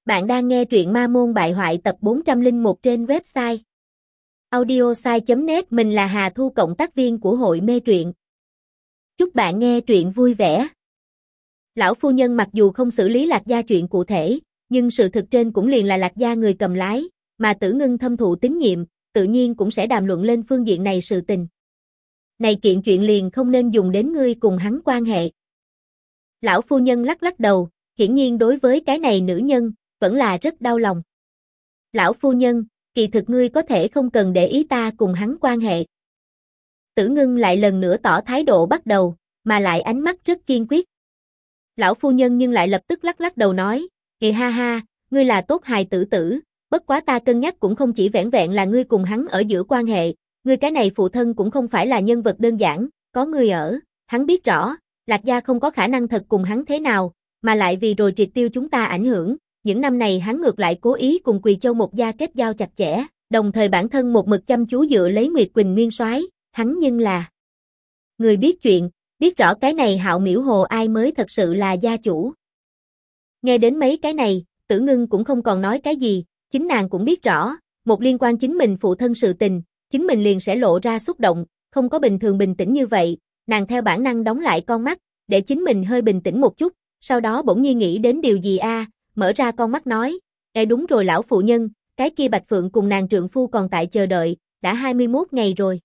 Bạn đang nghe truyện Ma Môn Bại Hoại tập 401 trên website audiosai.net. Mình là Hà Thu, cộng tác viên của hội mê truyện. Chúc bạn nghe truyện vui vẻ. Lão phu nhân mặc dù không xử lý Lạc Gia chuyện cụ thể, nhưng sự thực trên cũng liền là Lạc Gia người cầm lái, mà Tử Ngưng thâm thụ tín nhiệm, tự nhiên cũng sẽ đàm luận lên phương diện này sự tình. Này kiện chuyện liền không nên dùng đến ngươi cùng hắn quan hệ. Lão phu nhân lắc lắc đầu, hiển nhiên đối với cái này nữ nhân, vẫn là rất đau lòng. Lão phu nhân, kỳ thực ngươi có thể không cần để ý ta cùng hắn quan hệ. Tử Ngưng lại lần nữa tỏ thái độ bắt đầu, mà lại ánh mắt rất kiên quyết. Lão phu nhân nhưng lại lập tức lắc lắc đầu nói, kìa ha ha, ngươi là tốt hài tử tử, bất quá ta cân nhắc cũng không chỉ vẻn vẹn là ngươi cùng hắn ở giữa quan hệ, ngươi cái này phụ thân cũng không phải là nhân vật đơn giản, có ngươi ở, hắn biết rõ, Lạc Gia không có khả năng thật cùng hắn thế nào, mà lại vì rồi triệt tiêu chúng ta ảnh hưởng. Những năm này hắn ngược lại cố ý cùng Quỳ Châu một gia kết giao chặt chẽ, đồng thời bản thân một mực chăm chú dựa lấy Nguyệt Quỳnh nguyên soái, hắn nhưng là người biết chuyện, biết rõ cái này Hạo Miễu Hồ ai mới thật sự là gia chủ. Nghe đến mấy cái này, Tử Ngưng cũng không còn nói cái gì, chính nàng cũng biết rõ, một liên quan chính mình phụ thân sự tình, chính mình liền sẽ lộ ra xúc động, không có bình thường bình tĩnh như vậy, nàng theo bản năng đóng lại con mắt, để chính mình hơi bình tĩnh một chút, sau đó bỗng nhiên nghĩ đến điều gì mở ra con mắt nói, đúng rồi lão phụ nhân, cái kia Bạch Phượng cùng nàng trượng phu còn tại chờ đợi, đã 21 ngày rồi.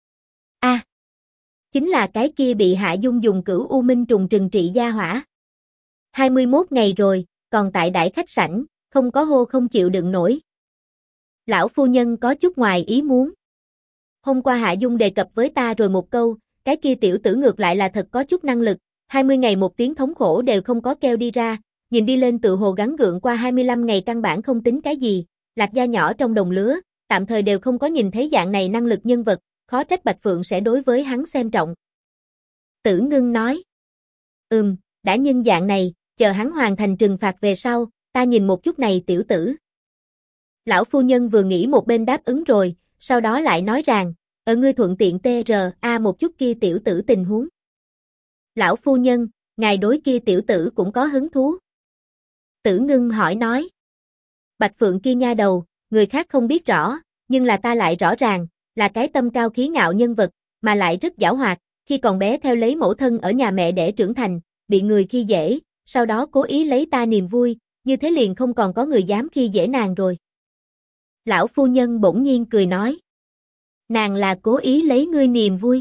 Chính là cái kia bị Hạ Dung dùng Cửu U Minh trùng trừng trị gia hỏa. 21 ngày rồi, còn tại đại khách sảnh, không có hô không chịu đựng nổi. Lão phu nhân có chút ngoài ý muốn. Hôm qua Hạ Dung đề cập với ta rồi một câu, cái kia tiểu tử ngược lại là thật có chút năng lực, 20 ngày một tiếng thống khổ đều không có kêu đi ra. Nhìn đi lên tự hồ gắng gượng qua 25 ngày căn bản không tính cái gì, Lạc Gia nhỏ trong đồng lứa, tạm thời đều không có nhìn thấy dạng này năng lực nhân vật, khó trách Bạch Phượng sẽ đối với hắn xem trọng. Tử Ngưng nói, đã nhân dạng này, chờ hắn hoàn thành trừng phạt về sau, ta nhìn một chút này tiểu tử. Lão phu nhân vừa nghĩ một bên đáp ứng rồi, sau đó lại nói rằng, ngươi thuận tiện TRA một chút kia tiểu tử tình huống. Lão phu nhân, ngài đối kia tiểu tử cũng có hứng thú. Tử Ngưng hỏi nói. Bạch Phượng kia nha đầu, người khác không biết rõ, nhưng là ta lại rõ ràng, là cái tâm cao khí ngạo nhân vật, mà lại rất giảo hoạt, khi còn bé theo lấy mẫu thân ở nhà mẹ đẻ trưởng thành, bị người khi dễ, sau đó cố ý lấy ta niềm vui, như thế liền không còn có người dám khi dễ nàng rồi. Lão phu nhân bỗng nhiên cười nói. Nàng là cố ý lấy ngươi niềm vui.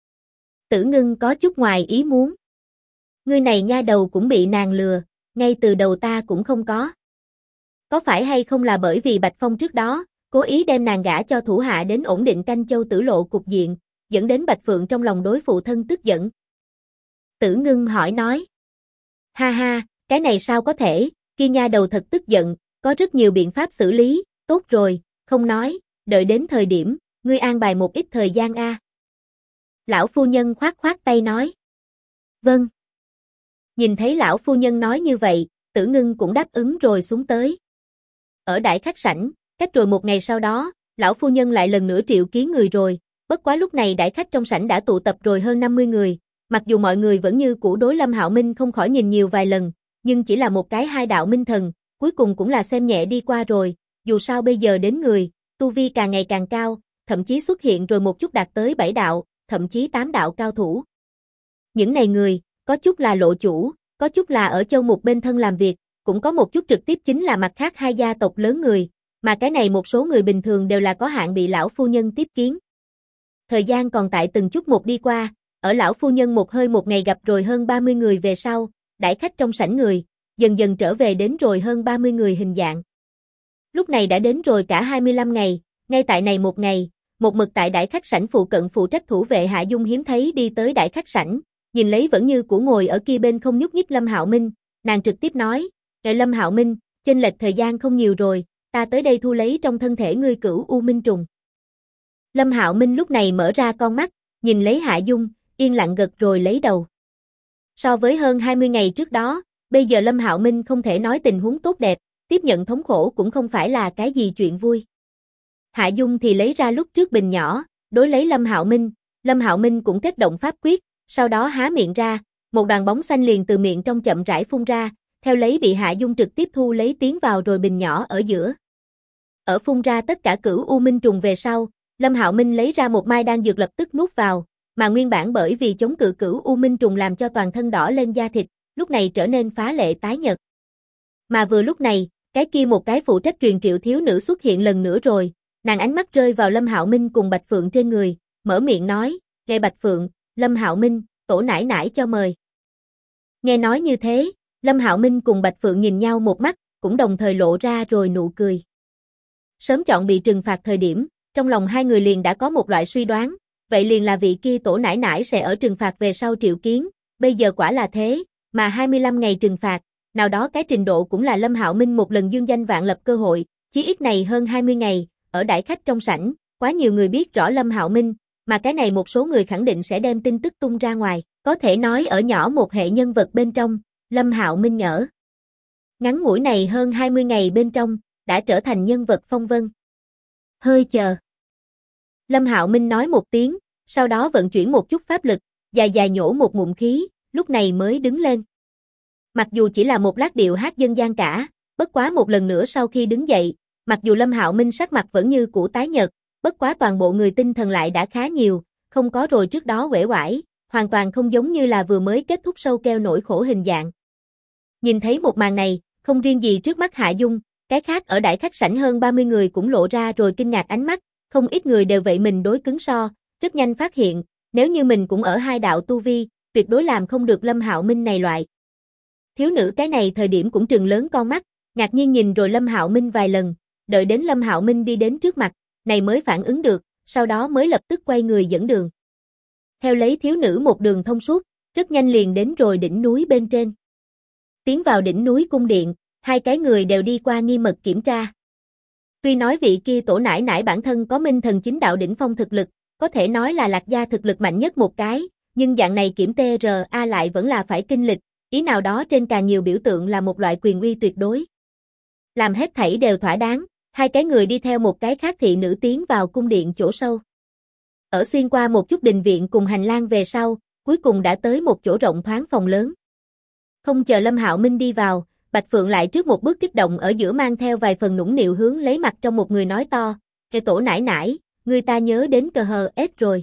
Tử Ngưng có chút ngoài ý muốn. Ngươi này nha đầu cũng bị nàng lừa. Ngay từ đầu ta cũng không có. Có phải hay không là bởi vì Bạch Phong trước đó, cố ý đem nàng gả cho thủ hạ đến ổn định Canh Châu Tử Lộ cục diện, dẫn đến Bạch Phượng trong lòng đối phụ thân tức giận? Tử Ngưng hỏi nói. Ha ha, cái này sao có thể, kia nha đầu thật tức giận, có rất nhiều biện pháp xử lý, tốt rồi, không nói, đợi đến thời điểm, ngươi an bài một ít thời gian Lão phu nhân khoát khoát tay nói. Vâng. Nhìn thấy lão phu nhân nói như vậy, Tử Ngưng cũng đáp ứng rồi xuống tới. Ở đại khách sảnh, cách rồi một ngày sau đó, lão phu nhân lại lần nữa triệu kiến người rồi, bất quá lúc này đại khách trong sảnh đã tụ tập rồi hơn 50 người, mặc dù mọi người vẫn như cũ đối Lâm Hạo Minh không khỏi nhìn nhiều vài lần, nhưng chỉ là một cái hai đạo minh thần, cuối cùng cũng là xem nhẹ đi qua rồi, dù sao bây giờ đến người, tu vi càng ngày càng cao, thậm chí xuất hiện rồi một chút đạt tới 7 đạo, thậm chí 8 đạo cao thủ. Những này người, có chút là lộ chủ, có chút là ở châu mục bên thân làm việc, cũng có một chút trực tiếp chính là mặt khác hai gia tộc lớn người, mà cái này một số người bình thường đều là có hạn bị lão phu nhân tiếp kiến. Thời gian còn tại từng chút một đi qua, ở lão phu nhân một hơi một ngày gặp rồi hơn 30 người về sau, đãi khách trong sảnh người, dần dần trở về đến rồi hơn 30 người hình dạng. Lúc này đã đến rồi cả 25 ngày, ngay tại này một ngày, một mực tại đại khách sảnh phụ cận phụ trách thủ vệ Hạ Dung hiếm thấy đi tới đại khách sảnh, nhìn lấy vẫn như cũ ngồi ở kia bên không nhúc nhích Lâm Hạo Minh, nàng trực tiếp nói, Lâm Hạo Minh, chênh lệch thời gian không nhiều rồi, ta tới đây thu lấy trong thân thể ngươi Cửu U Minh trùng. Lâm Hạo Minh lúc này mở ra con mắt, nhìn lấy Hạ Dung, yên lặng gật rồi lấy đầu. So với hơn 20 ngày trước đó, bây giờ Lâm Hạo Minh không thể nói tình huống tốt đẹp, tiếp nhận thống khổ cũng không phải là cái gì chuyện vui. Hạ Dung thì lấy ra lúc trước bình nhỏ, đối lấy Lâm Hạo Minh cũng kết động pháp quyết, sau đó há miệng ra, một đoàn bóng xanh liền từ miệng trong chậm rãi phun ra, theo lấy bị Hạ Dung trực tiếp thu lấy tiến vào rồi bình nhỏ ở giữa. Ở phun ra tất cả cửu u minh trùng về sau, Lâm Hạo Minh lấy ra một mai đan dược lập tức nuốt vào, mà nguyên bản bởi vì chống cự cửu u minh trùng làm cho toàn thân đỏ lên da thịt, lúc này trở nên phá lệ tái nhợt. Mà vừa lúc này, cái kia một cái phụ trách truyền triệu thiếu nữ xuất hiện lần nữa rồi, nàng ánh mắt rơi vào Lâm Hạo Minh cùng Bạch Phượng trên người, mở miệng nói, "Nghe Bạch Phượng, Lâm Hạo Minh, tổ nãi nãi cho mời." Nghe nói như thế, Lâm Hạo Minh cùng Bạch Phượng nhìn nhau một mắt, cũng đồng thời lộ ra rồi nụ cười. Sớm chọn bị trừng phạt thời điểm, trong lòng hai người liền đã có một loại suy đoán, vậy liền là vị kia tổ nãi nãi sẽ ở trừng phạt về sau triệu kiến, bây giờ quả là thế, mà 25 ngày trừng phạt, nào đó cái trình độ cũng là Lâm Hạo Minh một lần dương danh vạn lập cơ hội, chí ít này hơn 20 ngày, ở đại khách trong sảnh, quá nhiều người biết rõ Lâm Hạo Minh, mà cái này một số người khẳng định sẽ đem tin tức tung ra ngoài, có thể nói ở nhỏ một hệ nhân vật bên trong, Lâm Hạo Minh nhỡ. Ngắn ngủi này hơn 20 ngày bên trong, đã trở thành nhân vật phong vân. Hơi chờ. Lâm Hạo Minh nói một tiếng, sau đó vận chuyển một chút pháp lực, dài dài nhổ một ngụm khí, lúc này mới đứng lên. Mặc dù chỉ là một lát điệu hát dân gian cả, bất quá một lần nữa sau khi đứng dậy, mặc dù Lâm Hạo Minh sắc mặt vẫn như cũ tái nhợt, bất quá toàn bộ người tinh thần lại đã khá nhiều, không có rồi trước đó uể oải, hoàn toàn không giống như là vừa mới kết thúc sâu keo nỗi khổ hình dạng. Nhìn thấy một màn này, không riêng gì trước mắt Hạ Dung, cái khác ở đại khách sảnh hơn 30 người cũng lộ ra rồi kinh ngạc ánh mắt, không ít người đều vậy mình đối cứng so, rất nhanh phát hiện, nếu như mình cũng ở hai đạo tu vi, tuyệt đối làm không được Lâm Hạo Minh này loại. Thiếu nữ cái này thời điểm cũng trừng lớn con mắt, ngạc nhiên nhìn rồi Lâm Hạo Minh vài lần, đợi đến Lâm Hạo Minh đi đến trước mặt, này mới phản ứng được, sau đó mới lập tức quay người dẫn đường. Theo lấy thiếu nữ một đường thông suốt, rất nhanh liền đến rồi đỉnh núi bên trên. Tiến vào đỉnh núi cung điện, hai cái người đều đi qua nghiêm mật kiểm tra. Tuy nói vị kia tổ nãi nãi bản thân có minh thần chính đạo đỉnh phong thực lực, có thể nói là Lạc gia thực lực mạnh nhất một cái, nhưng dạng này kiểm TRA lại vẫn là phải kinh lịch, ý nào đó trên càng nhiều biểu tượng là một loại quyền uy tuyệt đối. Làm hết thảy đều thỏa đáng, hai cái người đi theo một cái khác thị nữ tiến vào cung điện chỗ sâu. Ở xuyên qua một chút đình viện cùng hành lang về sau, cuối cùng đã tới một chỗ rộng thoáng phòng lớn. Không chờ Lâm Hạo Minh đi vào, Bạch Phượng lại trước một bước kích động ở giữa mang theo vài phần nũng nịu hướng lấy mặt trong một người nói to, "Kẻ tổ nãi nãi, người ta nhớ đến cờ hờ ép rồi."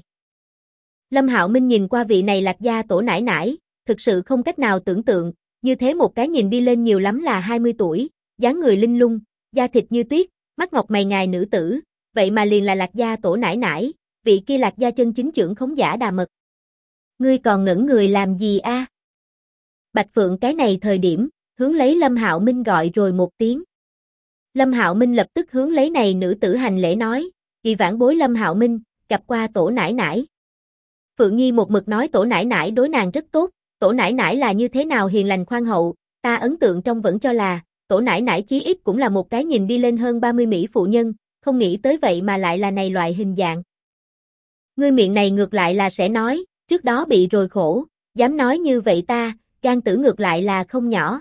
Lâm Hạo Minh nhìn qua vị này Lạc gia tổ nãi nãi, thực sự không cách nào tưởng tượng, như thế một cái nhìn đi lên nhiều lắm là 20 tuổi, dáng người linh lung, da thịt như tuyết, mắt ngọc mày ngài nữ tử, vậy mà liền là Lạc gia tổ nãi nãi, vị kia Lạc gia chân chính trưởng khống giả Đà Mật. Ngươi còn ngẩn người làm gì a? Bạch Phượng cái này thời điểm, hướng lấy Lâm Hạo Minh gọi rồi một tiếng. Lâm Hạo Minh lập tức hướng lấy này nữ tử hành lễ nói, "Kỳ vãn bối Lâm Hạo Minh, gặp qua tổ nãi nãi." Phượng Nhi một mực nói tổ nãi nãi đối nàng rất tốt, tổ nãi nãi là như thế nào hiền lành khoan hậu, ta ấn tượng trong vẫn cho là, tổ nãi nãi chí ít cũng là một cái nhìn đi lên hơn 30 mỹ phụ nhân, không nghĩ tới vậy mà lại là này loại hình dạng. Ngươi miệng này ngược lại là sẽ nói, trước đó bị rồi khổ, dám nói như vậy ta, gan tử ngược lại là không nhỏ.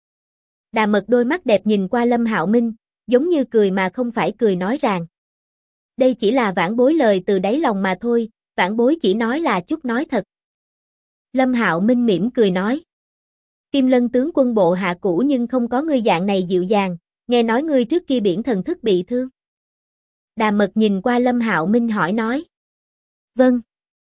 Đà Mật đôi mắt đẹp nhìn qua Lâm Hạo Minh, giống như cười mà không phải cười nói rằng. Đây chỉ là vãn bối lời từ đáy lòng mà thôi, vãn bối chỉ nói là chút nói thật. Lâm Hạo Minh mỉm cười nói. Kim Lân tướng quân bộ hạ cũ nhưng không có ngươi dạng này dịu dàng, nghe nói ngươi trước kia biển thần thức bị thương. Đà Mật nhìn qua Lâm Hạo Minh hỏi nói. Vâng.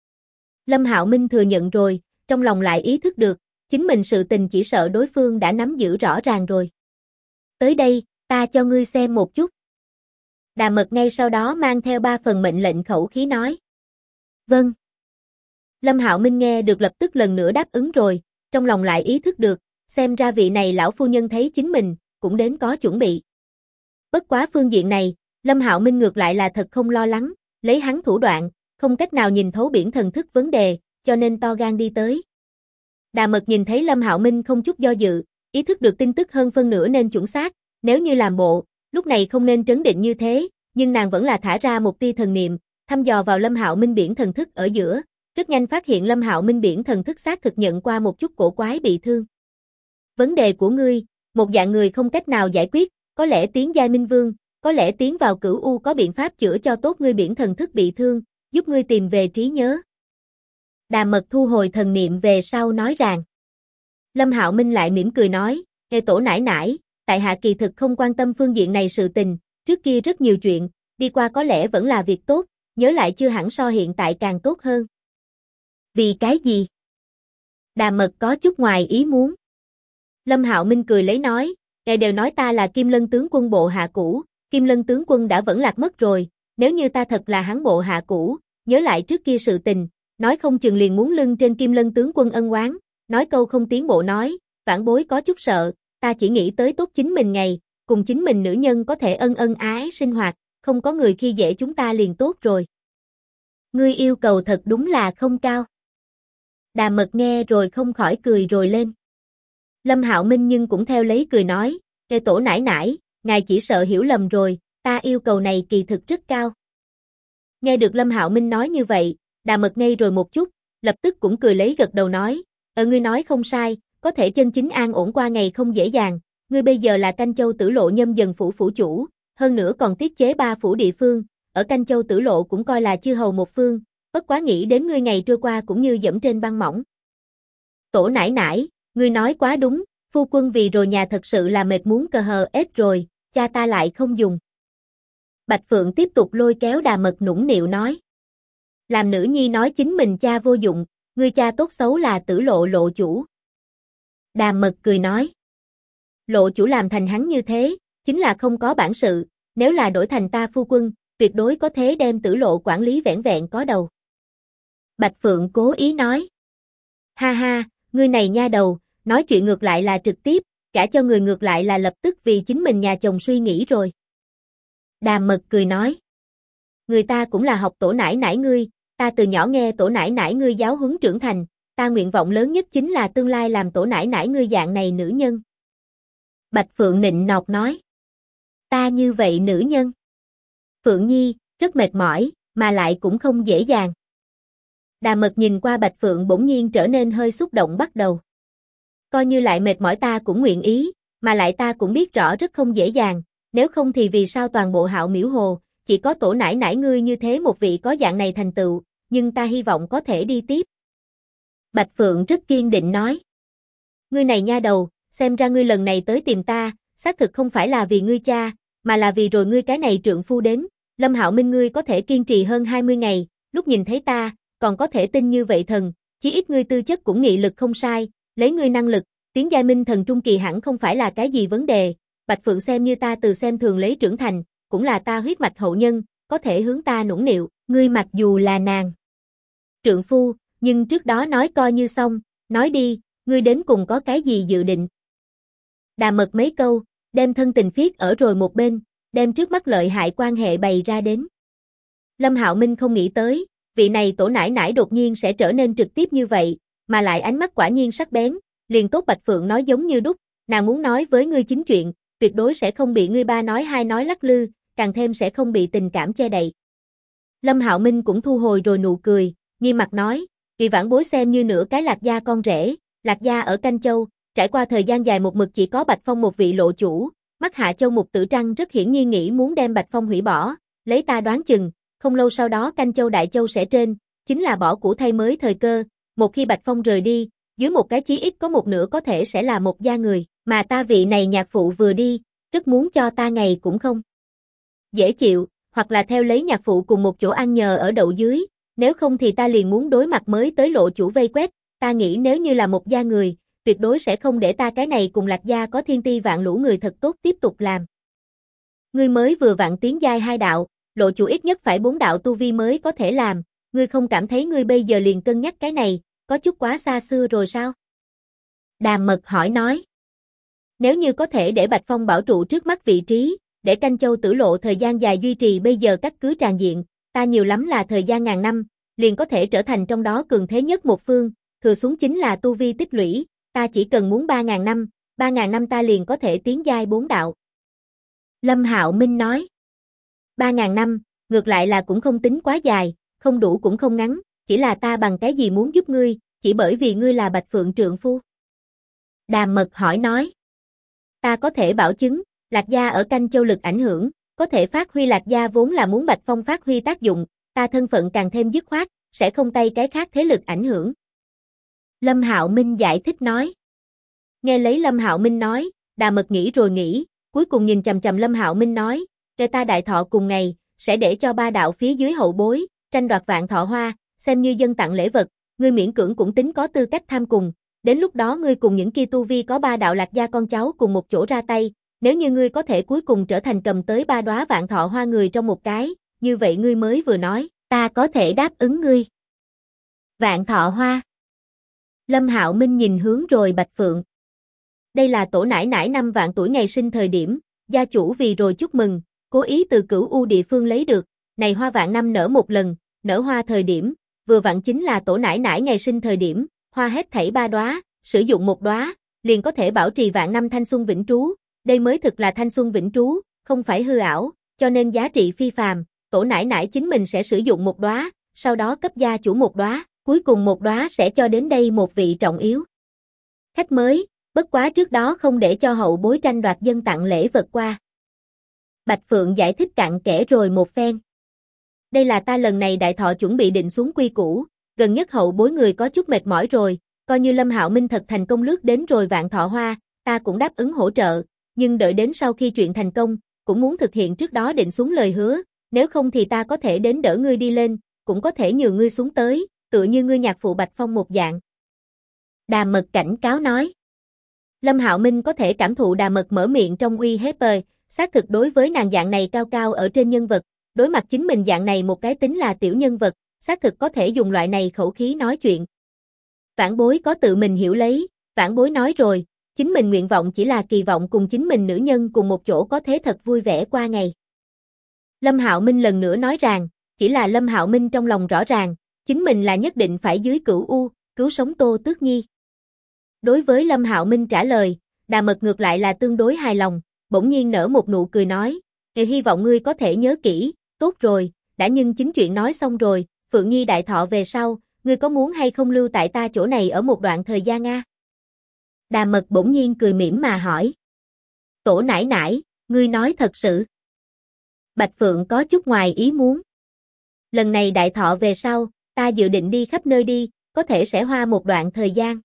Lâm Hạo Minh thừa nhận rồi, trong lòng lại ý thức được, chính mình sự tình chỉ sợ đối phương đã nắm giữ rõ ràng rồi. Tới đây, ta cho ngươi xem một chút. Đà Mật ngay sau đó mang theo 3 phần mệnh lệnh khẩu khí nói. Vâng. Lâm Hạo Minh nghe được lập tức lần nữa đáp ứng rồi, trong lòng lại ý thức được, xem ra vị này lão phu nhân thấy chính mình, cũng đến có chuẩn bị. Bất quá phương diện này, Lâm Hạo Minh ngược lại là thật không lo lắng, lấy hắn thủ đoạn, không cách nào nhìn thấu biển thần thức vấn đề, cho nên to gan đi tới. Đà Mật nhìn thấy Lâm Hạo Minh không chút do dự, ý thức được tin tức hơn phân nửa nên chuẩn xác, nếu như làm bộ, lúc này không nên trấn định như thế, nhưng nàng vẫn là thả ra một tia thần niệm, thăm dò vào Lâm Hạo Minh biển thần thức ở giữa, rất nhanh phát hiện Lâm Hạo Minh biển thần thức xác thực nhận qua một chút cổ quái bị thương. Vấn đề của ngươi, một dạng người không cách nào giải quyết, có lẽ tiến giai minh vương, có lẽ tiến vào cửu u có biện pháp chữa cho tốt ngươi biển thần thức bị thương, giúp ngươi tìm về trí nhớ. Đà Mật thu hồi thần niệm về sau nói rằng. Lâm Hạo Minh lại mỉm cười nói, Tổ nãi nãi, tại hạ kỳ thực không quan tâm phương diện này sự tình, trước kia rất nhiều chuyện, đi qua có lẽ vẫn là việc tốt, nhớ lại chưa hẳn so hiện tại càng tốt hơn. Vì cái gì? Đàm Mật có chút ngoài ý muốn. Lâm Hạo Minh cười lấy nói, ngài đều nói ta là Kim Lân tướng quân bộ hạ cũ, Kim Lân tướng quân đã vẫn lạc mất rồi, nếu như ta thật là hắn bộ hạ cũ, nhớ lại trước kia sự tình, nói không chừng liền muốn lưng trên Kim Lân tướng quân ân oán, nói câu không tiến bộ nói, vãn bối có chút sợ, ta chỉ nghĩ tới tốt chính mình ngày, cùng chính mình nữ nhân có thể ân ân ái sinh hoạt, không có người khi dễ chúng ta liền tốt rồi. Ngươi yêu cầu thật đúng là không cao. Đàm Mật nghe rồi không khỏi cười rồi lên. Lâm Hạo Minh nhưng cũng theo lấy cười nói, tổ nãi nãi, ngài chỉ sợ hiểu lầm rồi, ta yêu cầu này kỳ thực rất cao. Nghe được Lâm Hạo Minh nói như vậy, Đàm Mật ngây rồi một chút, lập tức cũng cười lấy gật đầu nói, ngươi nói không sai, có thể chân chính an ổn qua ngày không dễ dàng, ngươi bây giờ là Canh Châu Tử Lộ Nhâm Dần phủ phủ chủ, hơn nữa còn tiết chế 3 phủ địa phương, ở Canh Châu Tử Lộ cũng coi là chư hầu một phương, bất quá nghĩ đến ngươi ngày trôi qua cũng như dẫm trên băng mỏng. Tổ nãi nãi, ngươi nói quá đúng, phu quân vì rồi nhà thật sự là mệt muốn cờ hờ ết rồi, cha ta lại không dùng. Bạch Phượng tiếp tục lôi kéo Đàm Mật nũng nịu nói. Làm nữ nhi nói chính mình cha vô dụng, ngươi cha tốt xấu là Tử Lộ lộ chủ. Đàm Mật cười nói. Lộ chủ làm thành hắn như thế, chính là không có bản sự, nếu là đổi thành ta phu quân, tuyệt đối có thế đem Tử Lộ quản lý vẻn vẹn có đầu. Bạch Phượng cố ý nói. Ha ha, ngươi này nha đầu, nói chuyện ngược lại là trực tiếp, cả cho người ngược lại là lập tức vì chính mình nhà chồng suy nghĩ rồi. Đàm Mật cười nói. Người ta cũng là học tổ nãi nãi ngươi, ta từ nhỏ nghe tổ nãi nãi ngươi giáo huấn trưởng thành, ta nguyện vọng lớn nhất chính là tương lai làm tổ nãi nãi ngươi dạng này nữ nhân. Bạch Phượng nịnh nọt nói. Ta như vậy nữ nhân. Phượng Nhi, rất mệt mỏi, mà lại cũng không dễ dàng. Đàm Mật nhìn qua Bạch Phượng bỗng nhiên trở nên hơi xúc động bắt đầu. Coi như lại mệt mỏi ta cũng nguyện ý, mà lại ta cũng biết rõ rất không dễ dàng, nếu không thì vì sao toàn bộ Hạo Miễu Hồ, chỉ có tổ nãi nãi ngươi như thế một vị có dạng này thành tựu, nhưng ta hy vọng có thể đi tiếp. Bạch Phượng rất kiên định nói. Ngươi này nha đầu, xem ra ngươi lần này tới tìm ta, xác thực không phải là vì ngươi cha, mà là vì rồi ngươi cái này trượng phu đến, Lâm Hạo Minh ngươi có thể kiên trì hơn 20 ngày, lúc nhìn thấy ta, còn có thể tin như vậy thần, chí ít ngươi tư chất cũng nghị lực không sai, lấy ngươi năng lực, tiến giai minh thần trung kỳ hẳn không phải là cái gì vấn đề, Bạch Phượng xem như ta từ xem thường lấy trưởng thành, cũng là ta huyết mạch hậu nhân, có thể hướng ta nũng nịu, ngươi mặc dù là nàng trượng phu, nhưng trước đó nói coi như xong, nói đi, ngươi đến cùng có cái gì dự định. Đàm Mật mấy câu, đem thân tình phiết ở rồi một bên, đem trước mắt lợi hại quan hệ bày ra đến. Lâm Hạo Minh không nghĩ tới, vị này tổ nãi nãi đột nhiên sẽ trở nên trực tiếp như vậy, mà lại ánh mắt quả nhiên sắc bén, liền tốt Bạch Phượng nói giống như đúc, nàng muốn nói với ngươi chính chuyện, tuyệt đối sẽ không bị ngươi ba nói hai nói lắc lư, càng thêm sẽ không bị tình cảm che đậy. Lâm Hạo Minh cũng thu hồi rồi nụ cười, nghiêm mặt nói, vì vãn bối xem như nửa cái Lạc gia con rể, Lạc gia ở Canh Châu, trải qua thời gian dài một mực chỉ có Bạch Phong một vị lộ chủ, mắt Hạ Châu Mục Tử Trăng rất hiển nhiên nghĩ muốn đem Bạch Phong hủy bỏ, lấy ta đoán chừng, không lâu sau đó Canh Châu Đại Châu sẽ trên, chính là bỏ cũ thay mới thời cơ, một khi Bạch Phong rời đi, dưới một cái chí ít có một nửa có thể sẽ là một gia người, mà ta vị này nhạc phụ vừa đi, rất muốn cho ta ngày cũng không dễ chịu, hoặc là theo lấy nhạc phụ cùng một chỗ ăn nhờ ở đậu dưới, nếu không thì ta liền muốn đối mặt mới tới lộ chủ vây quét, ta nghĩ nếu như là một gia người, tuyệt đối sẽ không để ta cái này cùng Lạc gia có thiên ti vạn lũ người thật tốt tiếp tục làm. Ngươi mới vừa vặn tiến giai 2 đạo, lộ chủ ít nhất phải 4 đạo tu vi mới có thể làm, ngươi không cảm thấy ngươi bây giờ liền cân nhắc cái này, có chút quá xa xưa rồi sao? Đàm Mật hỏi nói. Nếu như có thể để Bạch Phong bảo trụ trước mắt vị trí, để Canh Châu Tử Lộ thời gian dài duy trì bây giờ các cứ tràn diện, ta nhiều lắm là thời gian ngàn năm, liền có thể trở thành trong đó cường thế nhất một phương, thừa xuống chính là tu vi tích lũy, ta chỉ cần muốn 3.000 năm, 3.000 năm ta liền có thể tiến giai 4 đạo. Lâm Hạo Minh nói. 3.000 năm, ngược lại là cũng không tính quá dài, không đủ cũng không ngắn, chỉ là ta bằng cái gì muốn giúp ngươi, chỉ bởi vì ngươi là Bạch Phượng trượng phu. Đàm Mật hỏi nói. Ta có thể bảo chứng, Lạc gia ở Canh Châu lực ảnh hưởng, có thể phát huy Lạc gia vốn là muốn Bạch Phong phát huy tác dụng, ta thân phận càng thêm dứt khoát, sẽ không tay cái khác thế lực ảnh hưởng. Lâm Hạo Minh giải thích nói. Nghe lấy Lâm Hạo Minh nói, Đà Mật nghĩ rồi nghĩ, cuối cùng nhìn chằm chằm Lâm Hạo Minh nói, "Kể ta đại thọ cùng ngày, sẽ để cho ba đạo phía dưới hậu bối, tranh đoạt vạn thọ hoa, xem như dân tặng lễ vật, ngươi miễn cưỡng cũng tính có tư cách tham cùng, đến lúc đó ngươi cùng những kia tu vi có ba đạo lạc gia con cháu cùng một chỗ ra tay, nếu như ngươi có thể cuối cùng trở thành cầm tới ba đóa vạn thọ hoa người trong một cái, như vậy ngươi mới vừa nói, ta có thể đáp ứng ngươi." Vạn thọ hoa. Lâm Hạo Minh nhìn hướng rồi Bạch Phượng. Đây là tổ nãi nãi 5 vạn tuổi ngày sinh thời điểm, gia chủ vì rồi chúc mừng, cố ý từ Cửu U địa phương lấy được, này hoa vạn năm nở một lần, nở hoa thời điểm, vừa vặn chính là tổ nãi nãi ngày sinh thời điểm, hoa hết thảy 3 đóa, sử dụng một đóa, liền có thể bảo trì vạn năm thanh xuân vĩnh trú, đây mới thực là thanh xuân vĩnh trú, không phải hư ảo, cho nên giá trị phi phàm, tổ nãi nãi chính mình sẽ sử dụng một đóa, sau đó cấp gia chủ một đóa, cuối cùng một đóa sẽ cho đến đây một vị trọng yếu khách mới, bất quá trước đó không để cho hậu bối tranh đoạt dân tặng lễ vật qua. Bạch Phượng giải thích cặn kẽ rồi một phen. Đây là ta lần này đại thọ chuẩn bị định xuống quy củ, gần nhất hậu bối người có chút mệt mỏi rồi, coi như Lâm Hạo Minh thật thành công lướt đến rồi vạn thọ hoa, ta cũng đáp ứng hỗ trợ, nhưng đợi đến sau khi chuyện thành công, cũng muốn thực hiện trước đó định xuống lời hứa, nếu không thì ta có thể đến đỡ ngươi đi lên, cũng có thể nhường ngươi xuống tới, tựa như ngươi nhạc phụ Bạch Phong một dạng. Đà Mật cảnh cáo nói. Lâm Hạo Minh có thể cảm thụ Đà Mật mở miệng trong uy hiếp xác thực đối với nàng dạng này cao cao ở trên nhân vật, đối mặt chính mình dạng này một cái tính là tiểu nhân vật, xác thực có thể dùng loại này khẩu khí nói chuyện. Vãn bối có tự mình hiểu lấy, vãn bối nói rồi, chính mình nguyện vọng chỉ là kỳ vọng cùng chính mình nữ nhân cùng một chỗ có thế thật vui vẻ qua ngày. Lâm Hạo Minh lần nữa nói rằng, chỉ là Lâm Hạo Minh trong lòng rõ ràng, chính mình là nhất định phải dưới Cửu U, cứu sống Tô Tước Nhi. Đối với Lâm Hạo Minh trả lời, Đà Mật ngược lại là tương đối hài lòng, bỗng nhiên nở một nụ cười nói, hy vọng ngươi có thể nhớ kỹ, tốt rồi, đã nhưng chính chuyện nói xong rồi, Phượng Nhi đại thọ về sau, ngươi có muốn hay không lưu tại ta chỗ này ở một đoạn thời gian a? Đà Mật bỗng nhiên cười mỉm mà hỏi. Tổ nãi nãi, ngươi nói thật sự. Bạch Phượng có chút ngoài ý muốn. Lần này đại thọ về sau, ta dự định đi khắp nơi đi, có thể sẽ hoa một đoạn thời gian.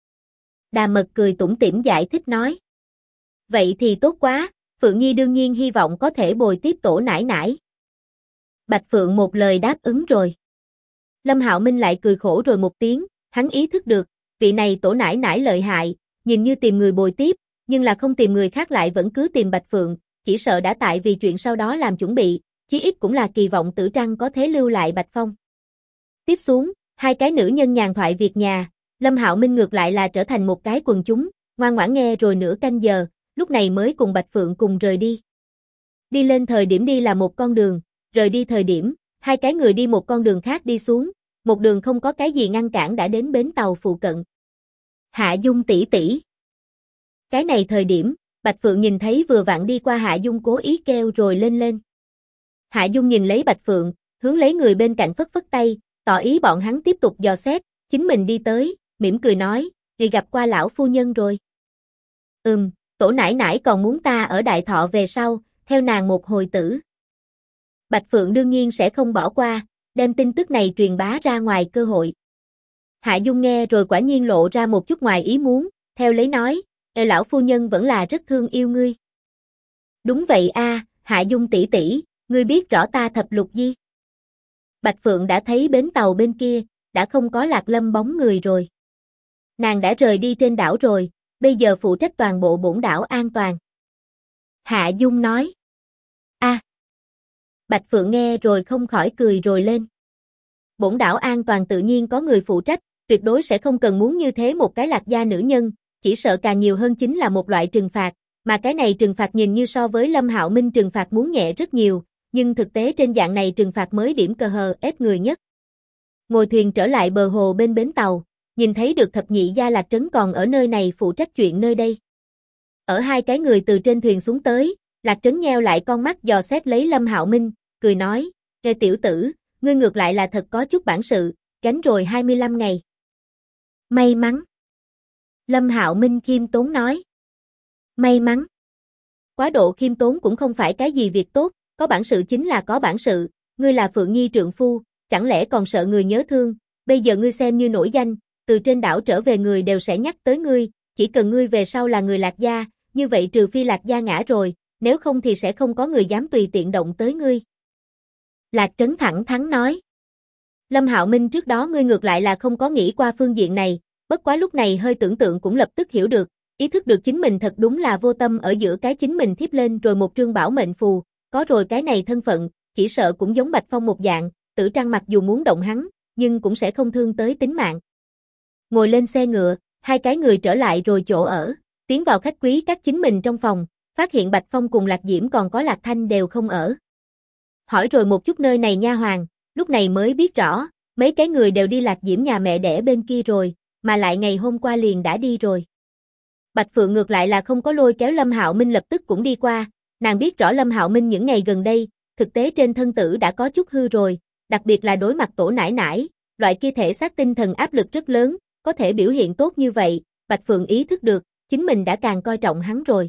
Đà Mật cười tủm tỉm giải thích nói. Vậy thì tốt quá, Phượng Nhi đương nhiên hy vọng có thể bồi tiếp tổ nãi nãi. Bạch Phượng một lời đáp ứng rồi. Lâm Hạo Minh lại cười khổ rồi một tiếng, hắn ý thức được, vị này tổ nãi nãi lợi hại, nhìn như tìm người bồi tiếp, nhưng là không tìm người khác lại vẫn cứ tìm Bạch Phượng, chỉ sợ đã tại vì chuyện sau đó làm chuẩn bị, chí ít cũng là kỳ vọng Tử Trăng có thể lưu lại Bạch Phong. Tiếp xuống, hai cái nữ nhân nhàn thoại việc nhà, Lâm Hạo Minh ngược lại là trở thành một cái quần chúng, ngoan ngoãn nghe rồi nửa canh giờ, lúc này mới cùng Bạch Phượng cùng rời đi. Đi lên thời điểm đi là một con đường, rời đi thời điểm, hai cái người đi một con đường khác đi xuống, một đường không có cái gì ngăn cản đã đến bến tàu phụ cận. Hạ Dung tỷ tỷ. Cái này thời điểm, Bạch Phượng nhìn thấy vừa vặn đi qua Hạ Dung cố ý kêu rồi lên lên. Hạ Dung nhìn lấy Bạch Phượng, hướng lấy người bên cạnh phất phất tay, tỏ ý bọn hắn tiếp tục dò xét, chính mình đi tới, mỉm cười nói, "Thì gặp qua lão phu nhân rồi." Tổ nãi nãi còn muốn ta ở đại thọ về sau, theo nàng một hồi tử. Bạch Phượng đương nhiên sẽ không bỏ qua, đem tin tức này truyền bá ra ngoài cơ hội. Hạ Dung nghe rồi quả nhiên lộ ra một chút ngoài ý muốn, theo lấy nói, lão phu nhân vẫn là rất thương yêu ngươi. Đúng vậy a, Hạ Dung tỷ tỷ, ngươi biết rõ ta thập lục di. Bạch Phượng đã thấy bến tàu bên kia, đã không có Lạc Lâm bóng người rồi. Nàng đã rời đi trên đảo rồi, bây giờ phụ trách toàn bộ bổn đảo an toàn. Hạ Dung nói. A. Bạch Phượng nghe rồi không khỏi cười rồi lên. Bổn đảo an toàn tự nhiên có người phụ trách, tuyệt đối sẽ không cần muốn như thế một cái Lạc gia nữ nhân, chỉ sợ càng nhiều hơn chính là một loại trừng phạt, mà cái này trừng phạt nhìn như so với Lâm Hạo Minh trừng phạt muốn nhẹ rất nhiều, nhưng thực tế trên dạng này trừng phạt mới điểm cờ hờ ép người nhất. Ngồi thuyền trở lại bờ hồ bên bến tàu, nhìn thấy được thập nhị gia Lạc Trấn còn ở nơi này phụ trách chuyện nơi đây. Ở hai cái người từ trên thuyền xuống tới, Lạc Trấn nheo lại con mắt dò xét lấy Lâm Hạo Minh, cười nói, "Ê tiểu tử, ngươi ngược lại là thật có chút bản sự, gánh rồi 25 ngày." May mắn. Lâm Hạo Minh khiêm tốn nói. May mắn. Quá độ khiêm tốn cũng không phải cái gì việc tốt, có bản sự chính là có bản sự, ngươi là Phượng Nhi trượng phu, chẳng lẽ còn sợ người nhớ thương, bây giờ ngươi xem như nổi danh, từ trên đảo trở về người đều sẽ nhắc tới ngươi, chỉ cần ngươi về sau là người Lạc gia, như vậy trừ phi Lạc gia ngã rồi, nếu không thì sẽ không có người dám tùy tiện động tới ngươi. Lạc Trấn thẳng thắn nói. Lâm Hạo Minh trước đó ngươi ngược lại là không có nghĩ qua phương diện này, bất quá lúc này hơi tưởng tượng cũng lập tức hiểu được, ý thức được chính mình thật đúng là vô tâm ở giữa cái chính mình thiếp lên rồi một trương bảo mệnh phù, có rồi cái này thân phận, chỉ sợ cũng giống Bạch Phong một dạng, Tử Trăng mặc dù muốn động hắn, nhưng cũng sẽ không thương tới tính mạng. Ngồi lên xe ngựa, hai cái người trở lại rồi chỗ ở, tiến vào khách quý các chính mình trong phòng, phát hiện Bạch Phong cùng Lạc Diễm còn có Lạc Thanh đều không ở. Hỏi rồi một chút nơi này nha hoàn, lúc này mới biết rõ, mấy cái người đều đi Lạc Diễm nhà mẹ đẻ bên kia rồi, mà lại ngày hôm qua liền đã đi rồi. Bạch Phượng ngược lại là không có lôi kéo Lâm Hạo Minh lập tức cũng đi qua, nàng biết rõ Lâm Hạo Minh những ngày gần đây, thực tế trên thân tử đã có chút hư rồi, đặc biệt là đối mặt tổ nải nải, loại kia thể xác tinh thần áp lực rất lớn, có thể biểu hiện tốt như vậy, Bạch Phượng ý thức được, chính mình đã càng coi trọng hắn rồi.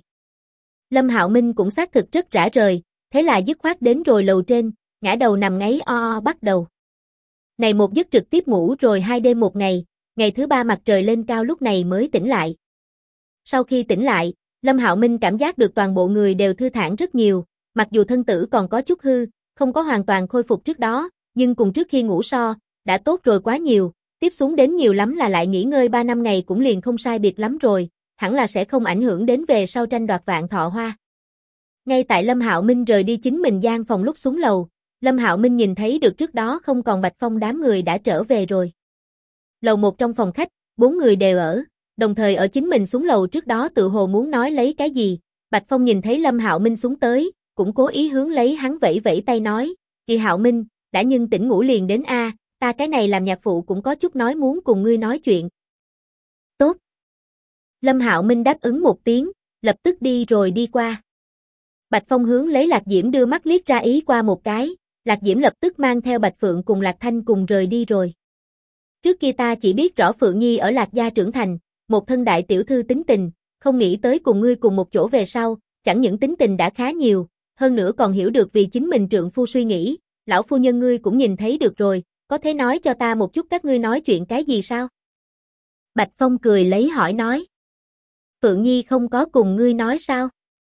Lâm Hạo Minh cũng xác thực rất rã rời, thế là dứt khoát đến rồi lầu trên, ngã đầu nằm ngáy bắt đầu. Này một giấc trực tiếp ngủ rồi 2 đêm 1 ngày, ngày thứ 3 mặt trời lên cao lúc này mới tỉnh lại. Sau khi tỉnh lại, Lâm Hạo Minh cảm giác được toàn bộ người đều thư thản rất nhiều, mặc dù thân tử còn có chút hư, không có hoàn toàn khôi phục trước đó, nhưng cùng trước khi ngủ so, đã tốt rồi quá nhiều, tiếp xuống đến nhiều lắm là lại nghỉ ngơi 3 năm ngày cũng liền không sai biệt lắm rồi, hẳn là sẽ không ảnh hưởng đến về sau tranh đoạt vạn thọ hoa. Ngay tại Lâm Hạo Minh rời đi chính mình gian phòng lúc xuống lầu, Lâm Hạo Minh nhìn thấy được trước đó không còn Bạch Phong đám người đã trở về rồi. Lầu 1 trong phòng khách, 4 người đều ở, đồng thời ở chính mình xuống lầu trước đó tự hồ muốn nói lấy cái gì, Bạch Phong nhìn thấy Lâm Hạo Minh xuống tới, cũng cố ý hướng lấy hắn vẫy vẫy tay nói, Kỳ Hạo Minh, đã nhưng tỉnh ngủ liền đến a, ta cái này làm nhạc phụ cũng có chút nói muốn cùng ngươi nói chuyện. Tốt. Lâm Hạo Minh đáp ứng một tiếng, lập tức đi rồi đi qua. Bạch Phong hướng lấy Lạc Diễm đưa mắt liếc ra ý qua một cái, Lạc Diễm lập tức mang theo Bạch Phượng cùng Lạc Thanh cùng rời đi rồi. Trước kia ta chỉ biết rõ Phượng Nhi ở Lạc gia trưởng thành, một thân đại tiểu thư tính tình, không nghĩ tới cùng ngươi cùng một chỗ về sau, chẳng những tính tình đã khá nhiều, hơn nữa còn hiểu được vì chính mình trượng phu suy nghĩ, lão phu nhân ngươi cũng nhìn thấy được rồi, có thể nói cho ta một chút các ngươi nói chuyện cái gì sao? Bạch Phong cười lấy hỏi nói. Phượng Nhi không có cùng ngươi nói sao?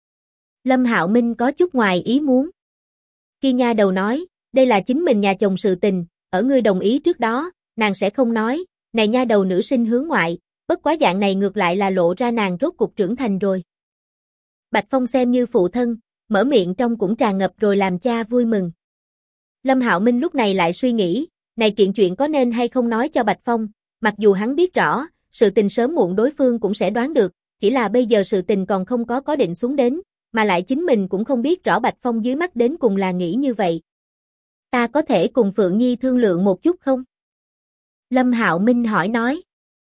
Lâm Hạo Minh có chút ngoài ý muốn. Kia nha đầu nói, đây là chính mình nhà chồng sự tình, ở ngươi đồng ý trước đó, nàng sẽ không nói, này nha đầu nữ sinh hướng ngoại, bất quá dạng này ngược lại là lộ ra nàng rốt cục trưởng thành rồi. Bạch Phong xem như phụ thân, mở miệng trong cũng tràn ngập rồi làm cha vui mừng. Lâm Hạo Minh lúc này lại suy nghĩ, này kiện chuyện có nên hay không nói cho Bạch Phong, mặc dù hắn biết rõ, sự tình sớm muộn đối phương cũng sẽ đoán được, chỉ là bây giờ sự tình còn không có định xuống đến, mà lại chính mình cũng không biết rõ Bạch Phong dưới mắt đến cùng là nghĩ như vậy. Ta có thể cùng Phượng Nhi thương lượng một chút không? Lâm Hạo Minh hỏi nói.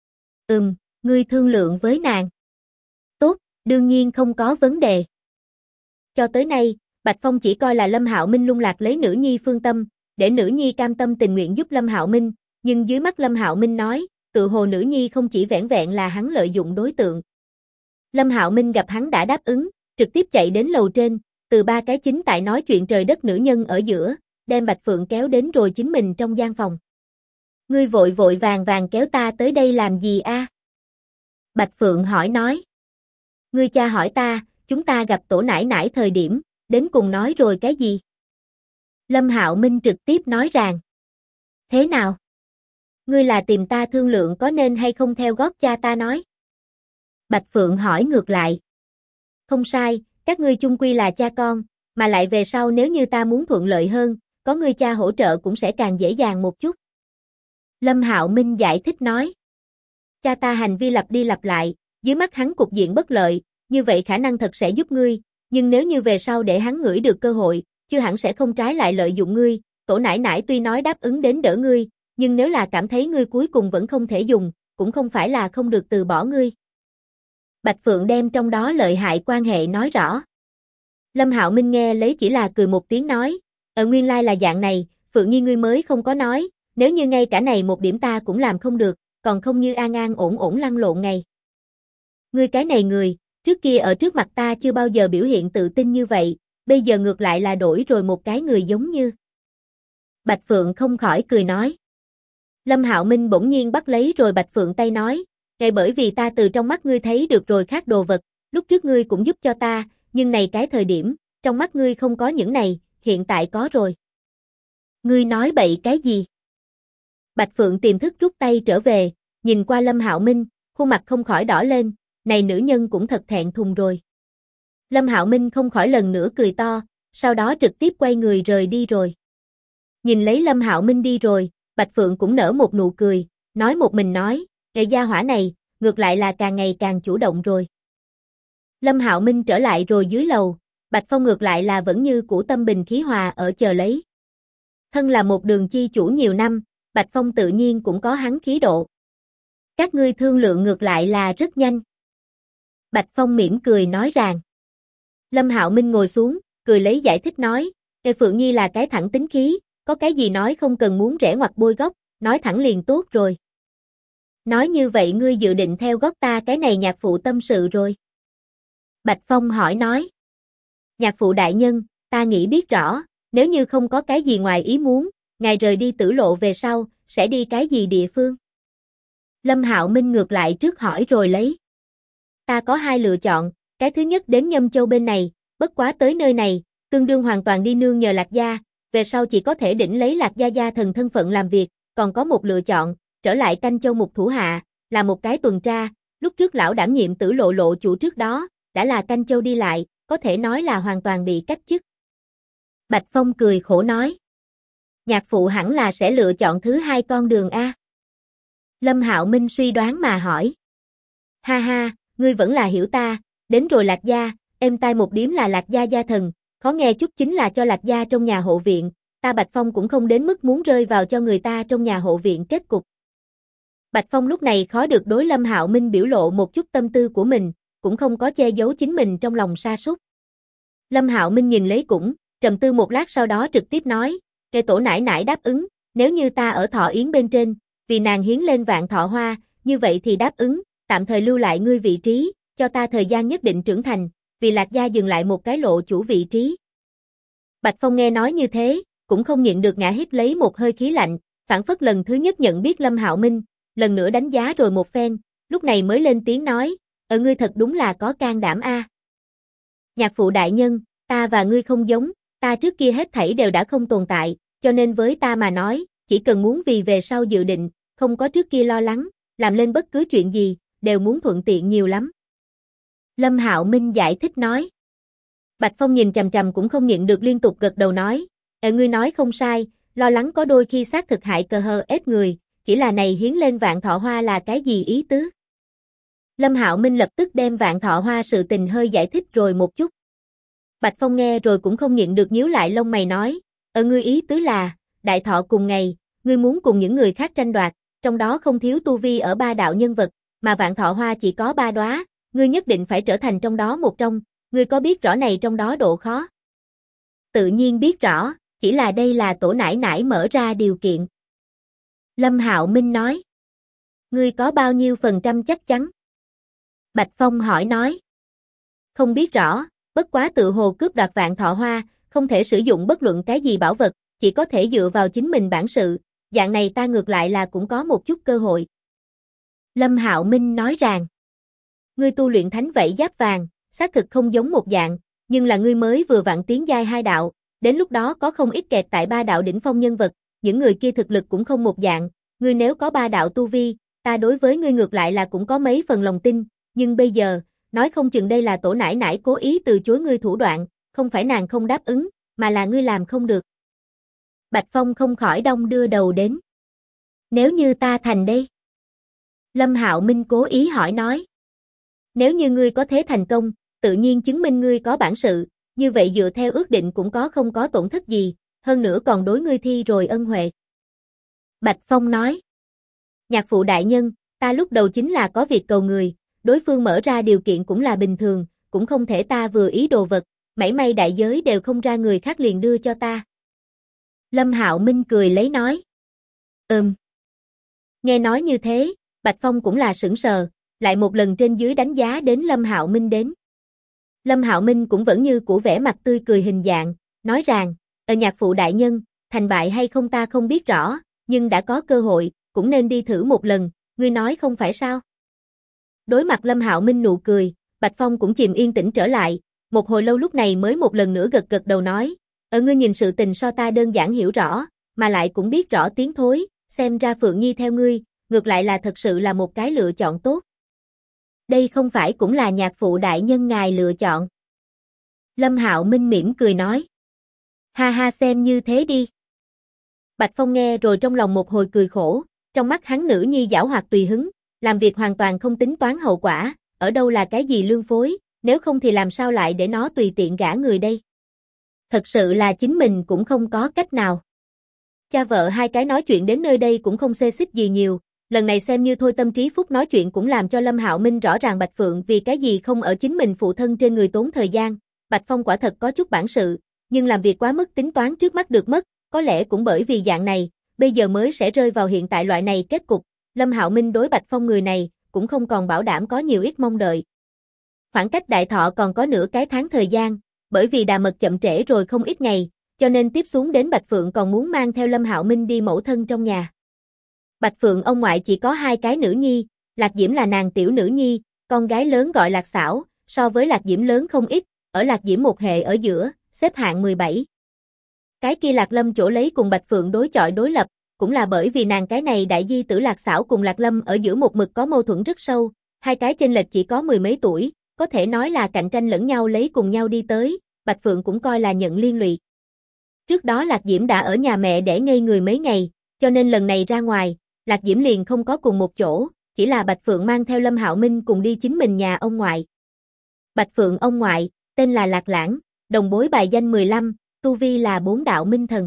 Ngươi thương lượng với nàng. Tốt, đương nhiên không có vấn đề. Cho tới nay, Bạch Phong chỉ coi là Lâm Hạo Minh lung lạc lấy nữ nhi phương tâm, để nữ nhi cam tâm tình nguyện giúp Lâm Hạo Minh, nhưng dưới mắt Lâm Hạo Minh nói, tự hồ nữ nhi không chỉ vẻn vẹn là hắn lợi dụng đối tượng. Lâm Hạo Minh gặp hắn đã đáp ứng, trực tiếp chạy đến lầu trên, từ 3 cái chính tại nói chuyện trời đất nữ nhân ở giữa, đem Bạch Phượng kéo đến rồi chính mình trong gian phòng. Ngươi vội vội vàng vàng kéo ta tới đây làm gì a? Bạch Phượng hỏi nói. Ngươi cha hỏi ta, chúng ta gặp tổ nải nải thời điểm, đến cùng nói rồi cái gì? Lâm Hạo Minh trực tiếp nói rằng. Thế nào? Ngươi là tìm ta thương lượng có nên hay không theo gót cha ta nói? Bạch Phượng hỏi ngược lại. Không sai, các ngươi chung quy là cha con, mà lại về sau nếu như ta muốn thuận lợi hơn, có ngươi cha hỗ trợ cũng sẽ càng dễ dàng một chút. Lâm Hạo Minh giải thích nói. Cha ta hành vi lặp đi lặp lại, dưới mắt hắn cục diện bất lợi, như vậy khả năng thật sẽ giúp ngươi, nhưng nếu như về sau để hắn ngửi được cơ hội, chưa hẳn sẽ không trái lại lợi dụng ngươi, tổ nải nải tuy nói đáp ứng đến đỡ ngươi, nhưng nếu là cảm thấy ngươi cuối cùng vẫn không thể dùng, cũng không phải là không được từ bỏ ngươi. Bạch Phượng đem trong đó lợi hại quan hệ nói rõ. Lâm Hạo Minh nghe lấy chỉ là cười một tiếng nói, ở nguyên lai là dạng này, Phượng Nhi ngươi mới không có nói, nếu như ngay cả này một điểm ta cũng làm không được, còn không như an an ổn ổn lăn lộn ngày. Ngươi cái này người, trước kia ở trước mặt ta chưa bao giờ biểu hiện tự tin như vậy, bây giờ ngược lại là đổi rồi một cái người giống như. Bạch Phượng không khỏi cười nói. Lâm Hạo Minh bỗng nhiên bắt lấy rồi Bạch Phượng tay nói, ngay bởi vì ta từ trong mắt ngươi thấy được rồi khác đồ vật, lúc trước ngươi cũng giúp cho ta, nhưng này cái thời điểm, trong mắt ngươi không có những này, hiện tại có rồi. Ngươi nói bậy cái gì? Bạch Phượng tiềm thức rút tay trở về, nhìn qua Lâm Hạo Minh, khuôn mặt không khỏi đỏ lên, này nữ nhân cũng thật thẹn thùng rồi. Lâm Hạo Minh không khỏi lần nữa cười to, sau đó trực tiếp quay người rời đi rồi. Nhìn lấy Lâm Hạo Minh đi rồi, Bạch Phượng cũng nở một nụ cười, nói một mình nói, "Ê gia hỏa này, ngược lại là càng ngày càng chủ động rồi." Lâm Hạo Minh trở lại rồi dưới lầu, Bạch Phong ngược lại là vẫn như cũ tâm bình khí hòa ở chờ lấy. Thân là một đường chi chủ nhiều năm, Bạch Phong tự nhiên cũng có hắn khí độ. Các ngươi thương lượng ngược lại là rất nhanh. Bạch Phong mỉm cười nói rằng. Lâm Hạo Minh ngồi xuống, cười lấy giải thích nói, "Ê Phượng Nhi là cái thẳng tính khí, có cái gì nói không cần muốn rẽ ngoặt bôi góc, nói thẳng liền tốt rồi." Nói như vậy ngươi dự định theo gót ta cái này nhạc phụ tâm sự rồi. Bạch Phong hỏi nói. Nhạc phụ đại nhân, ta nghĩ biết rõ, nếu như không có cái gì ngoài ý muốn, ngài rời đi Tử Lộ về sau, sẽ đi cái gì địa phương? Lâm Hạo Minh ngược lại trước hỏi rồi lấy. Ta có hai lựa chọn, cái thứ nhất đến Nhâm Châu bên này, bất quá tới nơi này, tương đương hoàn toàn đi nương nhờ Lạc Gia, về sau chỉ có thể đỉnh lấy Lạc Gia thần thân phận làm việc, còn có một lựa chọn, trở lại Canh Châu Mục thủ hạ, là một cái tuần tra, lúc trước lão đảm nhiệm Tử Lộ lộ chủ trước đó, đã là Canh Châu đi lại, có thể nói là hoàn toàn bị cách chức. Bạch Phong cười khổ nói. Nhạc phụ hẳn là sẽ lựa chọn thứ hai con đường A. Lâm Hạo Minh suy đoán mà hỏi. Ha ha, ngươi vẫn là hiểu ta, đến rồi Lạc Gia, êm tai một điếm là Lạc Gia gia thần, khó nghe chút chính là cho Lạc Gia trong nhà hộ viện, ta Bạch Phong cũng không đến mức muốn rơi vào cho người ta trong nhà hộ viện kết cục. Bạch Phong lúc này khó được đối Lâm Hạo Minh biểu lộ một chút tâm tư của mình, cũng không có che giấu chính mình trong lòng sa sút. Lâm Hạo Minh nhìn lấy cũng, trầm tư một lát sau đó trực tiếp nói, "Kệ tổ nãi nãi đáp ứng, nếu như ta ở Thọ Yến bên trên, vì nàng hiến lên vạn thọ hoa, như vậy thì đáp ứng, tạm thời lưu lại ngươi vị trí, cho ta thời gian nhất định trưởng thành, vì Lạc Gia dừng lại một cái lộ chủ vị trí." Bạch Phong nghe nói như thế, cũng không nhịn được ngã hít lấy một hơi khí lạnh, phảng phất lần thứ nhất nhận biết Lâm Hạo Minh, lần nữa đánh giá rồi một phen, lúc này mới lên tiếng nói, ngươi thật đúng là có can đảm a." Nhạc phụ đại nhân, ta và ngươi không giống, ta trước kia hết thảy đều đã không tồn tại, cho nên với ta mà nói, chỉ cần muốn vì về sau dự định, không có trước kia lo lắng, làm lên bất cứ chuyện gì, đều muốn thuận tiện nhiều lắm. Lâm Hạo Minh giải thích nói. Bạch Phong nhìn chằm chằm cũng không nhịn được liên tục gật đầu nói, ngươi nói không sai, lo lắng có đôi khi xác thực hại cờ hờ ết người, chỉ là này hiến lên vạn thọ hoa là cái gì ý tứ? Lâm Hạo Minh lập tức đem vạn thọ hoa sự tình hơi giải thích rồi một chút. Bạch Phong nghe rồi cũng không nhịn được nhíu lại lông mày nói, ngươi ý tứ là, đại thọ cùng ngày, ngươi muốn cùng những người khác tranh đoạt, trong đó không thiếu tu vi ở ba đạo nhân vật, mà vạn thọ hoa chỉ có 3 đóa, ngươi nhất định phải trở thành trong đó một trong, ngươi có biết rõ này trong đó độ khó? Tự nhiên biết rõ, chỉ là đây là tổ nãi nãi mở ra điều kiện. Lâm Hạo Minh nói. Ngươi có bao nhiêu phần trăm chắc chắn? Bạch Phong hỏi nói. Không biết rõ, bất quá tự hồ cướp đoạt vạn thọ hoa, không thể sử dụng bất luận cái gì bảo vật, chỉ có thể dựa vào chính mình bản sự, dạng này ta ngược lại là cũng có một chút cơ hội. Lâm Hạo Minh nói rằng, ngươi tu luyện thánh vảy giáp vàng, xác thực không giống một dạng, nhưng là ngươi mới vừa vặn tiến giai 2 đạo, đến lúc đó có không ít kẹt tại 3 đạo đỉnh phong nhân vật, những người kia thực lực cũng không một dạng, ngươi nếu có 3 đạo tu vi, ta đối với ngươi ngược lại là cũng có mấy phần lòng tin, nhưng bây giờ, nói không chừng đây là tổ nãi nãi cố ý từ chối ngươi thủ đoạn, không phải nàng không đáp ứng, mà là ngươi làm không được. Bạch Phong không khỏi đong đưa đầu đến. Nếu như ta thành đây? Lâm Hạo Minh cố ý hỏi nói. Nếu như ngươi có thế thành công, tự nhiên chứng minh ngươi có bản sự, như vậy dựa theo ước định cũng không có tổn thất gì, hơn nữa còn đối ngươi thi rồi ân huệ. Bạch Phong nói. Nhạc phụ đại nhân, ta lúc đầu chính là có việc cầu người, đối phương mở ra điều kiện cũng là bình thường, cũng không thể ta vừa ý đồ vật, mảy may đại giới đều không ra người khác liền đưa cho ta. Lâm Hạo Minh cười lấy nói. Nghe nói như thế, Bạch Phong cũng là sững sờ, lại một lần trên dưới đánh giá đến Lâm Hạo Minh đến. Lâm Hạo Minh cũng vẫn như cũ vẻ mặt tươi cười hình dạng, nói rằng, nhạc phụ đại nhân, thành bại hay không ta không biết rõ, nhưng đã có cơ hội, cũng nên đi thử một lần, ngươi nói không phải sao? Đối mặt Lâm Hạo Minh nụ cười, Bạch Phong cũng chìm yên tĩnh trở lại, một hồi lâu lúc này mới một lần nữa gật gật đầu nói, ngươi nhìn sự tình so ta đơn giản hiểu rõ, mà lại cũng biết rõ tiếng thối, xem ra Phượng Nhi theo ngươi, ngược lại là thật sự là một cái lựa chọn tốt. Đây không phải cũng là nhạc phụ đại nhân ngài lựa chọn. Lâm Hạo Minh mỉm cười nói. Ha ha, xem như thế đi. Bạch Phong nghe rồi trong lòng một hồi cười khổ, trong mắt hắn nữ nhi giảo hoạt tùy hứng, làm việc hoàn toàn không tính toán hậu quả, ở đâu là cái gì lương phối, nếu không thì làm sao lại để nó tùy tiện gả người đây. Thật sự là chính mình cũng không có cách nào. Cha vợ hai cái nói chuyện đến nơi đây cũng không xê xích gì nhiều, lần này xem như thôi tâm trí phúc nói chuyện cũng làm cho Lâm Hạo Minh rõ ràng Bạch Phượng vì cái gì không ở chính mình phụ thân trên người tốn thời gian. Bạch Phong quả thật có chút bản sự, nhưng làm việc quá mức tính toán trước mắt được mất, có lẽ cũng bởi vì dạng này, bây giờ mới sẽ rơi vào hiện tại loại này kết cục. Lâm Hạo Minh đối Bạch Phong người này cũng không còn bảo đảm có nhiều ít mong đợi. Khoảng cách đại thọ còn có nửa cái tháng thời gian, bởi vì đà mật chậm trễ rồi không ít ngày, cho nên tiếp xuống đến Bạch Phượng còn muốn mang theo Lâm Hạo Minh đi mẫu thân trong nhà. Bạch Phượng ông ngoại chỉ có 2 cái nữ nhi, Lạc Diễm là nàng tiểu nữ nhi, con gái lớn gọi Lạc Xảo, so với Lạc Diễm lớn không ít, ở Lạc Diễm một hệ ở giữa, xếp hạng 17. Cái kia Lạc Lâm chỗ lấy cùng Bạch Phượng đối chọi đối lập, cũng là bởi vì nàng cái này đại di tử Lạc Xảo cùng Lạc Lâm ở giữa một mực có mâu thuẫn rất sâu, hai cái chênh lệch chỉ có 10 mấy tuổi, có thể nói là cạnh tranh lẫn nhau lấy cùng nhau đi tới, Bạch Phượng cũng coi là nhận liên lụy. Trước đó Lạc Diễm đã ở nhà mẹ để ngây người mấy ngày, cho nên lần này ra ngoài, Lạc Diễm liền không có cùng một chỗ, chỉ là Bạch Phượng mang theo Lâm Hạo Minh cùng đi chính mình nhà ông ngoại. Bạch Phượng ông ngoại, tên là Lạc Lãng, đồng bối bài danh 15, tu vi là 4 đạo minh thần.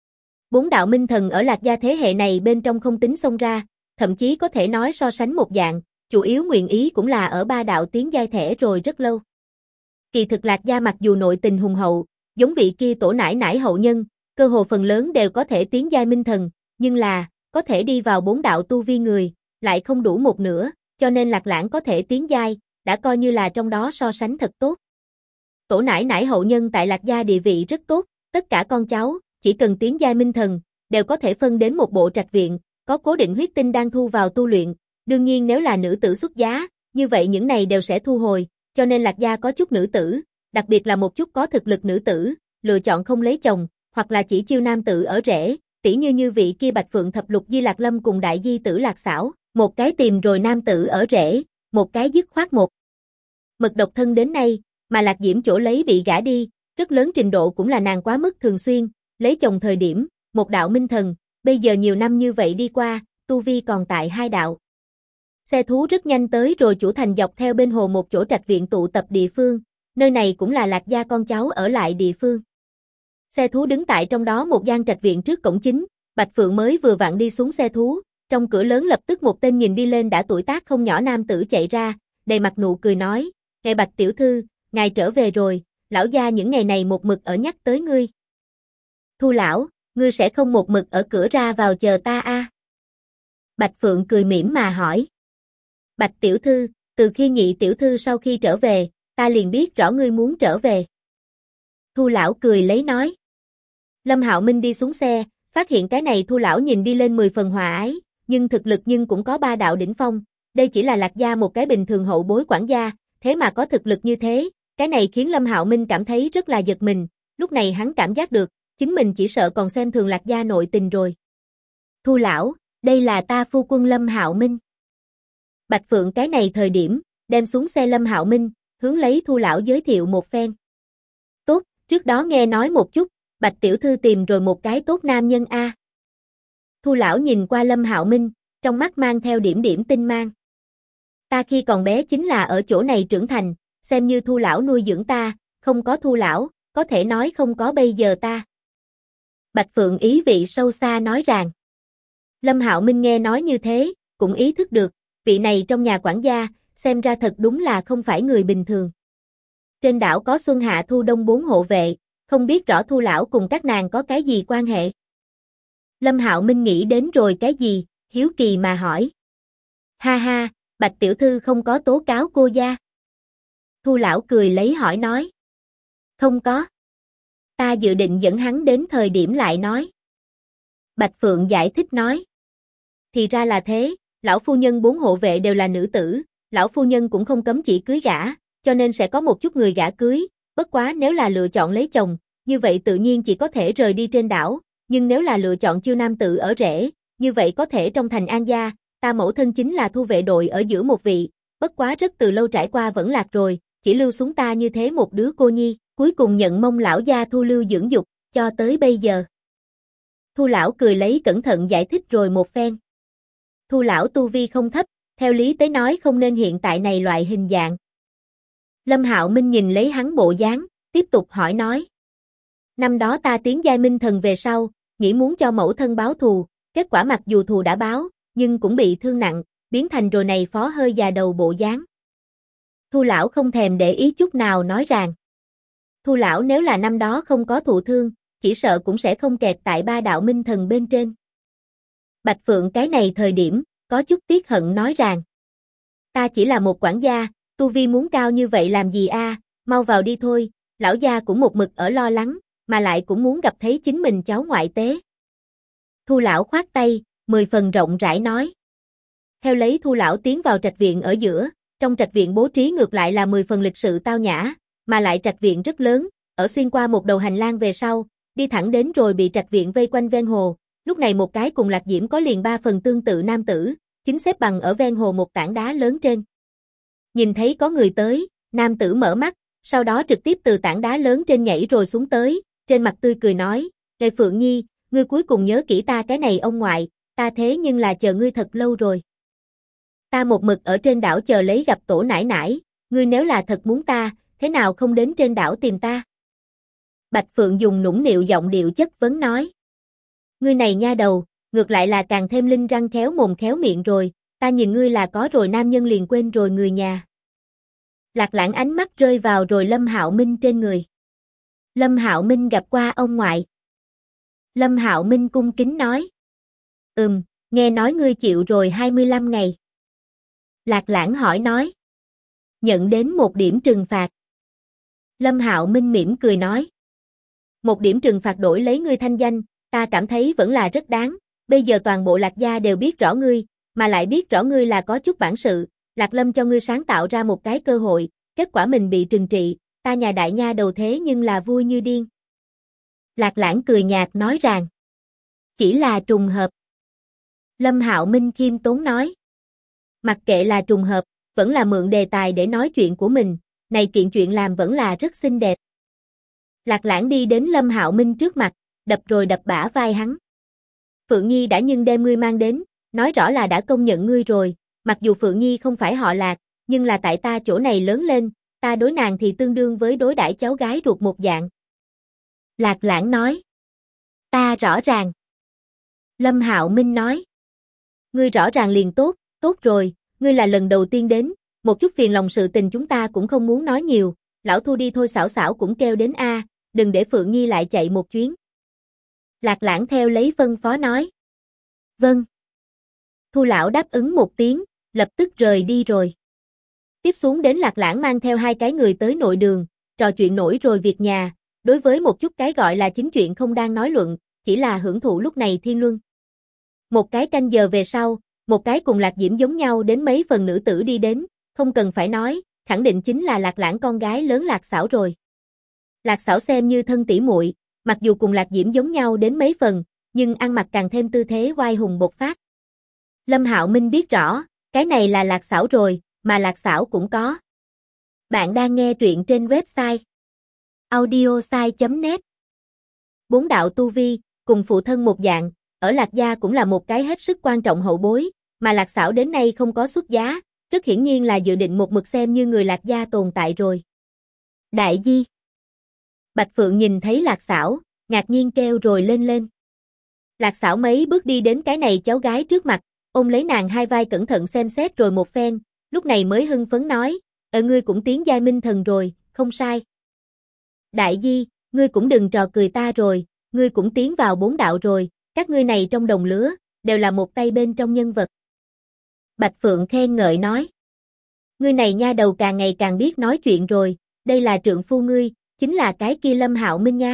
4 đạo minh thần ở Lạc gia thế hệ này bên trong không tính xông ra, thậm chí có thể nói so sánh một dạng, chủ yếu nguyện ý cũng là ở 3 đạo tiến giai thể rồi rất lâu. Kỳ thực Lạc gia mặc dù nội tình hùng hậu, giống vị kia tổ nải nải hậu nhân, cơ hồ phần lớn đều có thể tiến giai minh thần, nhưng là, có thể đi vào 4 đạo tu vi người, lại không đủ một nửa, cho nên Lạc Lãng có thể tiến giai, đã coi như là trong đó so sánh thật tốt. Tổ nải nải hậu nhân tại Lạc gia địa vị rất tốt, tất cả con cháu, chỉ cần tiến giai minh thần, đều có thể phân đến một bộ trạch viện, có cố định huyết tinh đang thu vào tu luyện, đương nhiên nếu là nữ tử xuất giá, như vậy những này đều sẽ thu hồi, cho nên Lạc gia có chút nữ tử, đặc biệt là một chút có thực lực nữ tử, lựa chọn không lấy chồng, hoặc là chỉ chiêu nam tử ở rể, tỉ như vị kia Bạch Phượng thập lục di Lạc Lâm cùng đại di tử Lạc Xảo, một cái tìm rồi nam tử ở rể, một cái dứt khoát một mực độc thân đến nay, mà Lạc Diễm chỗ lấy bị gả đi, rất lớn trình độ cũng là nàng quá mức thường xuyên, lấy chồng thời điểm, một đạo minh thần, bây giờ nhiều năm như vậy đi qua, tu vi còn tại 2 đạo. Xe thú rất nhanh tới rồi chủ thành dọc theo bên hồ một chỗ trạch viện tụ tập địa phương, nơi này cũng là Lạc gia con cháu ở lại địa phương. Xe thú đứng tại trong đó một gian trạch viện trước cổng chính, Bạch Phượng mới vừa vặn đi xuống xe thú, trong cửa lớn lập tức một tên nhìn đi lên đã tuổi tác không nhỏ nam tử chạy ra, đầy mặt nụ cười nói, ngài Bạch tiểu thư, ngài trở về rồi, lão gia những ngày này một mực ở nhắc tới ngươi. Thu lão, ngươi sẽ không một mực ở cửa ra vào chờ ta a? Bạch Phượng cười mỉm mà hỏi. Bạch tiểu thư, từ khi nhị tiểu thư sau khi trở về, ta liền biết rõ ngươi muốn trở về. Thu lão cười lấy nói. Lâm Hạo Minh đi xuống xe, phát hiện cái này Thu lão nhìn đi lên 10 phần hòa ái, nhưng thực lực nhưng cũng có 3 đạo đỉnh phong, đây chỉ là Lạc gia một cái bình thường hậu bối quản gia, thế mà có thực lực như thế, cái này khiến Lâm Hạo Minh cảm thấy rất là giật mình, lúc này hắn cảm giác được, chính mình chỉ sợ còn xem thường Lạc gia nội tình rồi. Thu lão, đây là ta phu quân Lâm Hạo Minh. Bạch Phượng cái này thời điểm, đem xuống xe Lâm Hạo Minh, hướng lấy Thu lão giới thiệu một phen. Tốt, trước đó nghe nói một chút, Bạch tiểu thư tìm rồi một cái tốt nam nhân a. Thu lão nhìn qua Lâm Hạo Minh, trong mắt mang theo điểm điểm tinh mang. Ta khi còn bé chính là ở chỗ này trưởng thành, xem như Thu lão nuôi dưỡng ta, không có Thu lão, có thể nói không có bây giờ ta. Bạch Phượng ý vị sâu xa nói rằng. Lâm Hạo Minh nghe nói như thế, cũng ý thức được, vị này trong nhà quản gia, xem ra thật đúng là không phải người bình thường. Trên đảo có Xuân Hạ Thu Đông 4 hộ vệ, không biết rõ Thu lão cùng các nàng có cái gì quan hệ. Lâm Hạo Minh nghĩ đến rồi cái gì, hiếu kỳ mà hỏi. Ha ha, Bạch tiểu thư không có tố cáo cô gia. Thu lão cười lấy hỏi nói. Không có. Ta dự định dẫn hắn đến thời điểm lại nói. Bạch Phượng giải thích nói. Thì ra là thế, lão phu nhân 4 hộ vệ đều là nữ tử, lão phu nhân cũng không cấm chỉ cưới gả, cho nên sẽ có một chút người gả cưới, bất quá nếu là lựa chọn lấy chồng, như vậy tự nhiên chỉ có thể rời đi trên đảo, nhưng nếu là lựa chọn chiêu nam tự ở rể, như vậy có thể trong thành An gia, ta mẫu thân chính là thu vệ đội ở giữa một vị, bất quá rất từ lâu trải qua vẫn lạc rồi, chỉ lưu xuống ta như thế một đứa cô nhi, cuối cùng nhận mong lão gia thu lưu dưỡng dục, cho tới bây giờ. Thu lão cười lấy cẩn thận giải thích rồi một phen. Thu lão tu vi không thấp, theo lý tới nói không nên hiện tại này loại hình dạng. Lâm Hạo Minh nhìn lấy hắn bộ dáng, tiếp tục hỏi nói. Năm đó ta tiến giai minh thần về sau, nghĩ muốn cho mẫu thân báo thù, kết quả mặc dù thù đã báo, nhưng cũng bị thương nặng, biến thành rồi này phó hơi già đầu bộ dáng. Thu lão không thèm để ý chút nào nói rằng. Thu lão nếu là năm đó không có thụ thương, chỉ sợ cũng sẽ không kẹt tại ba đạo minh thần bên trên. Bạch Phượng cái này thời điểm, có chút tiếc hận nói rằng. Ta chỉ là một quản gia, tu vi muốn cao như vậy làm gì a? Mau vào đi thôi, lão gia cũng một mực ở lo lắng, mà lại cũng muốn gặp thấy chính mình cháu ngoại tế. Thu lão khoát tay, 10 phần rộng rãi nói. Theo lấy Thu lão tiến vào trạch viện ở giữa, trong trạch viện bố trí ngược lại là 10 phần lịch sự tao nhã, mà lại trạch viện rất lớn, ở xuyên qua một đầu hành lang về sau, đi thẳng đến rồi bị trạch viện vây quanh ven hồ, lúc này một cái cùng Lạc Diễm có liền 3 phần tương tự nam tử, chính xếp bằng ở ven hồ một tảng đá lớn trên. Nhìn thấy có người tới, nam tử mở mắt, sau đó trực tiếp từ tảng đá lớn trên nhảy rồi xuống tới, trên mặt tươi cười nói, Lê Phượng Nhi, ngươi cuối cùng nhớ kỹ ta cái này ông ngoại, ta thế nhưng là chờ ngươi thật lâu rồi. Ta một mực ở trên đảo chờ lấy gặp tổ nải nải, ngươi nếu là thật muốn ta, thế nào không đến trên đảo tìm ta? Bạch Phượng dùng nũng nịu giọng điệu chất vấn nói. Ngươi này nha đầu, ngược lại là càng thêm linh răng khéo mồm khéo miệng rồi, ta nhìn ngươi là có rồi nam nhân liền quên rồi người nhà. Lạc Lãng ánh mắt rơi vào rồi Lâm Hạo Minh trên người. Lâm Hạo Minh gặp qua ông ngoại. Lâm Hạo Minh cung kính nói. Nghe nói ngươi chịu rồi 25 ngày. Lạc Lãng hỏi nói. Nhận đến một điểm trừng phạt. Lâm Hạo Minh mỉm cười nói. Một điểm trừng phạt đổi lấy ngươi thanh danh, ta cảm thấy vẫn là rất đáng, bây giờ toàn bộ Lạc gia đều biết rõ ngươi, mà lại biết rõ ngươi là có chút bản sự, Lạc Lâm cho ngươi sáng tạo ra một cái cơ hội, kết quả mình bị trừng trị, ta nhà đại nha đầu thế nhưng là vui như điên. Lạc Lãng cười nhạt nói rằng, chỉ là trùng hợp. Lâm Hạo Minh khiêm tốn nói, mặc kệ là trùng hợp, vẫn là mượn đề tài để nói chuyện của mình, này kiện chuyện làm vẫn là rất xinh đẹp. Lạc Lãng đi đến Lâm Hạo Minh trước mặt, đập rồi đập bả vai hắn. Phượng Nhi đã nhưng đem ngươi mang đến, nói rõ là đã công nhận ngươi rồi, mặc dù Phượng Nhi không phải họ Lạc, nhưng là tại ta chỗ này lớn lên, ta đối nàng thì tương đương với đối đãi cháu gái ruột một dạng. Lạc Lãng nói. Ta rõ ràng. Lâm Hạo Minh nói. Ngươi rõ ràng liền tốt, tốt rồi, ngươi là lần đầu tiên đến, một chút phiền lòng sự tình chúng ta cũng không muốn nói nhiều, lão Thu đi thôi xảo xảo cũng kêu đến a, đừng để Phượng Nhi lại chạy một chuyến. Lạc Lãng theo lấy phân phó nói. Vâng. Thu lão đáp ứng một tiếng, lập tức rời đi rồi. Tiếp xuống đến Lạc Lãng mang theo hai cái người tới nội đường, trò chuyện nổi rồi việc nhà, đối với một chút cái gọi là chính chuyện không đang nói luận, chỉ là hưởng thụ lúc này thiên luân. Một cái canh giờ về sau, một cái cùng Lạc Diễm giống nhau đến mấy phần nữ tử đi đến, không cần phải nói, khẳng định chính là Lạc Lãng con gái lớn Lạc Xảo rồi. Lạc Xảo xem như thân tỷ muội, mặc dù cùng Lạc Diễm giống nhau đến mấy phần, nhưng ăn mặc càng thêm tư thế oai hùng bộc phát. Lâm Hạo Minh biết rõ, cái này là Lạc Xảo rồi, mà Lạc Xảo cũng có. Bạn đang nghe truyện trên website audiosai.net. Bốn đạo tu vi, cùng phụ thân một dạng, ở Lạc gia cũng là một cái hết sức quan trọng hậu bối, mà Lạc Xảo đến nay không có xuất giá, rất hiển nhiên là dự định một mực xem như người Lạc gia tồn tại rồi. Đại di. Bạch Phượng nhìn thấy Lạc Xảo, ngạc nhiên kêu rồi lên lên. Lạc Xảo mấy bước đi đến cái này cháu gái trước mặt, ôm lấy nàng hai vai cẩn thận xem xét rồi một phen, lúc này mới hưng phấn nói, ngươi cũng tiến giai minh thần rồi, không sai. Đại di, ngươi cũng đừng trò cười ta rồi, ngươi cũng tiến vào bốn đạo rồi, các ngươi này trong đồng lứa, đều là một tay bên trong nhân vật. Bạch Phượng khen ngợi nói, ngươi này nha đầu càng ngày càng biết nói chuyện rồi, đây là trượng phu ngươi, chính là cái kia Lâm Hạo Minh nha.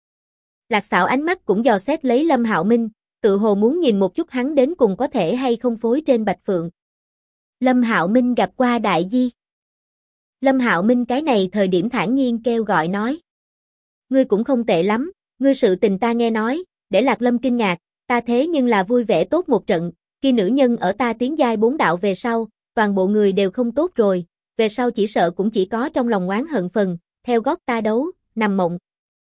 Lạc Xảo ánh mắt cũng dò xét lấy Lâm Hạo Minh, tự hồ muốn nhìn một chút hắn đến cùng có thể hay không phối trên Bạch Phượng. Lâm Hạo Minh gặp qua đại di. Lâm Hạo Minh cái này thời điểm thản nhiên kêu gọi nói. Ngươi cũng không tệ lắm, ngươi sự tình ta nghe nói, để Lạc Lâm kinh ngạc, ta thế nhưng là vui vẻ tốt một trận, khi nữ nhân ở ta tiến giai 4 đạo về sau, toàn bộ người đều không tốt rồi, về sau chỉ sợ cũng chỉ có trong lòng oán hận phần, theo gót ta đấu, nằm mộng.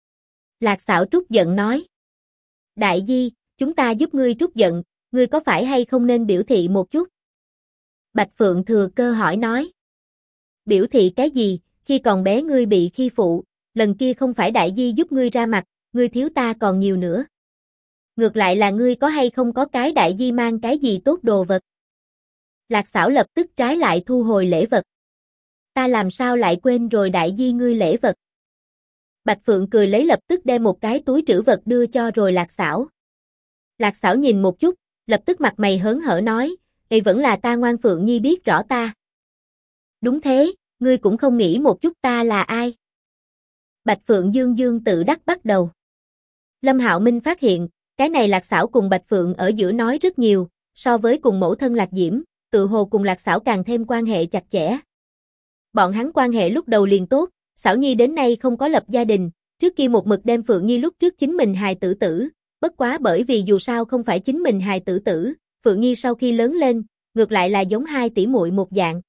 Lạc Xảo trút giận nói. Đại Di, chúng ta giúp ngươi trút giận, ngươi có phải hay không nên biểu thị một chút? Bạch Phượng thừa cơ hỏi nói. Biểu thị cái gì, khi còn bé ngươi bị khi phụ, lần kia không phải Đại Di giúp ngươi ra mặt, ngươi thiếu ta còn nhiều nữa. Ngược lại là ngươi có hay không có cái Đại Di mang cái gì tốt đồ vật? Lạc Xảo lập tức trái lại thu hồi lễ vật. Ta làm sao lại quên rồi Đại Di ngươi lễ vật? Bạch Phượng cười lấy lập tức đem một cái túi trữ vật đưa cho rồi Lạc Xảo. Lạc Xảo nhìn một chút, lập tức mặt mày hớn hở nói, vẫn là ta ngoan Phượng Nhi biết rõ ta. Đúng thế, ngươi cũng không nghĩ một chút ta là ai. Bạch Phượng dương dương tự đắc bắt đầu. Lâm Hạo Minh phát hiện, cái này Lạc Xảo cùng Bạch Phượng ở giữa nói rất nhiều, so với cùng mẫu thân Lạc Diễm, tự hồ cùng Lạc Xảo càng thêm quan hệ chặt chẽ. Bọn hắn quan hệ lúc đầu liền tốt, Xảo Nhi đến nay không có lập gia đình, trước kia một mực đem Phượng Nhi lúc trước chính mình hài tử tử, bất quá bởi vì dù sao không phải chính mình hài tử tử, Phượng Nhi sau khi lớn lên, ngược lại là giống hai tỷ muội một dạng.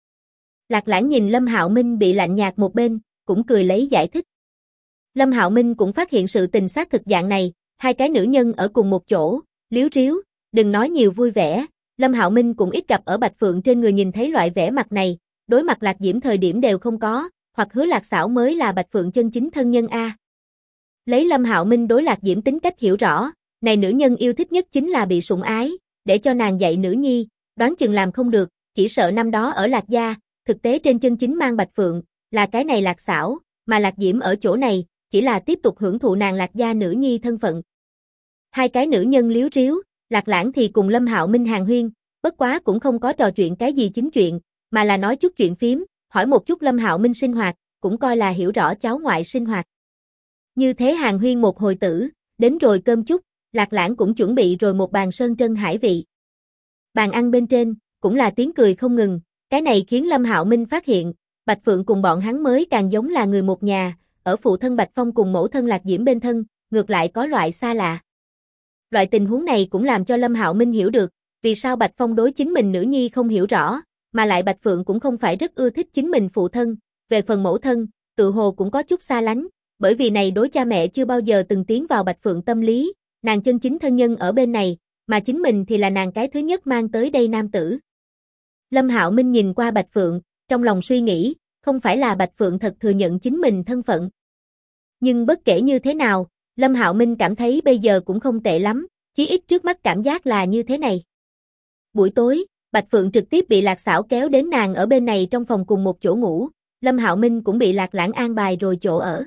Lạc Lãng nhìn Lâm Hạo Minh bị lạnh nhạt một bên, cũng cười lấy giải thích. Lâm Hạo Minh cũng phát hiện sự tình xác thực dạng này, hai cái nữ nhân ở cùng một chỗ, líu ríu, đừng nói nhiều vui vẻ, Lâm Hạo Minh cũng ít gặp ở Bạch Phượng trên người nhìn thấy loại vẻ mặt này, đối mặt Lạc Diễm thời điểm đều không có, hoặc Hứa Lạc Xảo mới là Bạch Phượng chân chính thân nhân a. Lấy Lâm Hạo Minh đối Lạc Diễm tính cách hiểu rõ, này nữ nhân yêu thích nhất chính là bị sủng ái, để cho nàng dạy nữ nhi, đoán chừng làm không được, chỉ sợ năm đó ở Lạc gia, thực tế trên chân chính mang Bạch Phượng, là cái này Lạc Xảo, mà Lạc Diễm ở chỗ này, chỉ là tiếp tục hưởng thụ nàng Lạc gia nữ nhi thân phận. Hai cái nữ nhân líu ríu, Lạc Lãng thì cùng Lâm Hạo Minh hàn huyên, bất quá cũng không có trò chuyện cái gì chính chuyện, mà là nói chút chuyện phiếm, hỏi một chút Lâm Hạo Minh sinh hoạt, cũng coi là hiểu rõ cháu ngoại sinh hoạt. Như thế hàn huyên một hồi tử, đến rồi cơm chút, Lạc Lãng cũng chuẩn bị rồi một bàn sơn trân hải vị. Bàn ăn bên trên, cũng là tiếng cười không ngừng, cái này khiến Lâm Hạo Minh phát hiện, Bạch Phượng cùng bọn hắn mới càng giống là người một nhà, ở phụ thân Bạch Phong cùng mẫu thân Lạc Diễm bên thân, ngược lại có loại xa lạ. Loại tình huống này cũng làm cho Lâm Hạo Minh hiểu được, vì sao Bạch Phong đối chính mình nữ nhi không hiểu rõ, mà lại Bạch Phượng cũng không phải rất ưa thích chính mình phụ thân, về phần mẫu thân, tự hồ cũng có chút xa lánh, bởi vì này đối cha mẹ chưa bao giờ từng tiến vào Bạch Phượng tâm lý, nàng chân chính thân nhân ở bên này, mà chính mình thì là nàng cái thứ nhất mang tới đây nam tử. Lâm Hạo Minh nhìn qua Bạch Phượng, trong lòng suy nghĩ, không phải là Bạch Phượng thật thừa nhận chính mình thân phận. Nhưng bất kể như thế nào, Lâm Hạo Minh cảm thấy bây giờ cũng không tệ lắm, chí ít trước mắt cảm giác là như thế này. Buổi tối, Bạch Phượng trực tiếp bị Lạc Xảo kéo đến nàng ở bên này trong phòng cùng một chỗ ngủ, Lâm Hạo Minh cũng bị Lạc Lãng an bài rồi chỗ ở.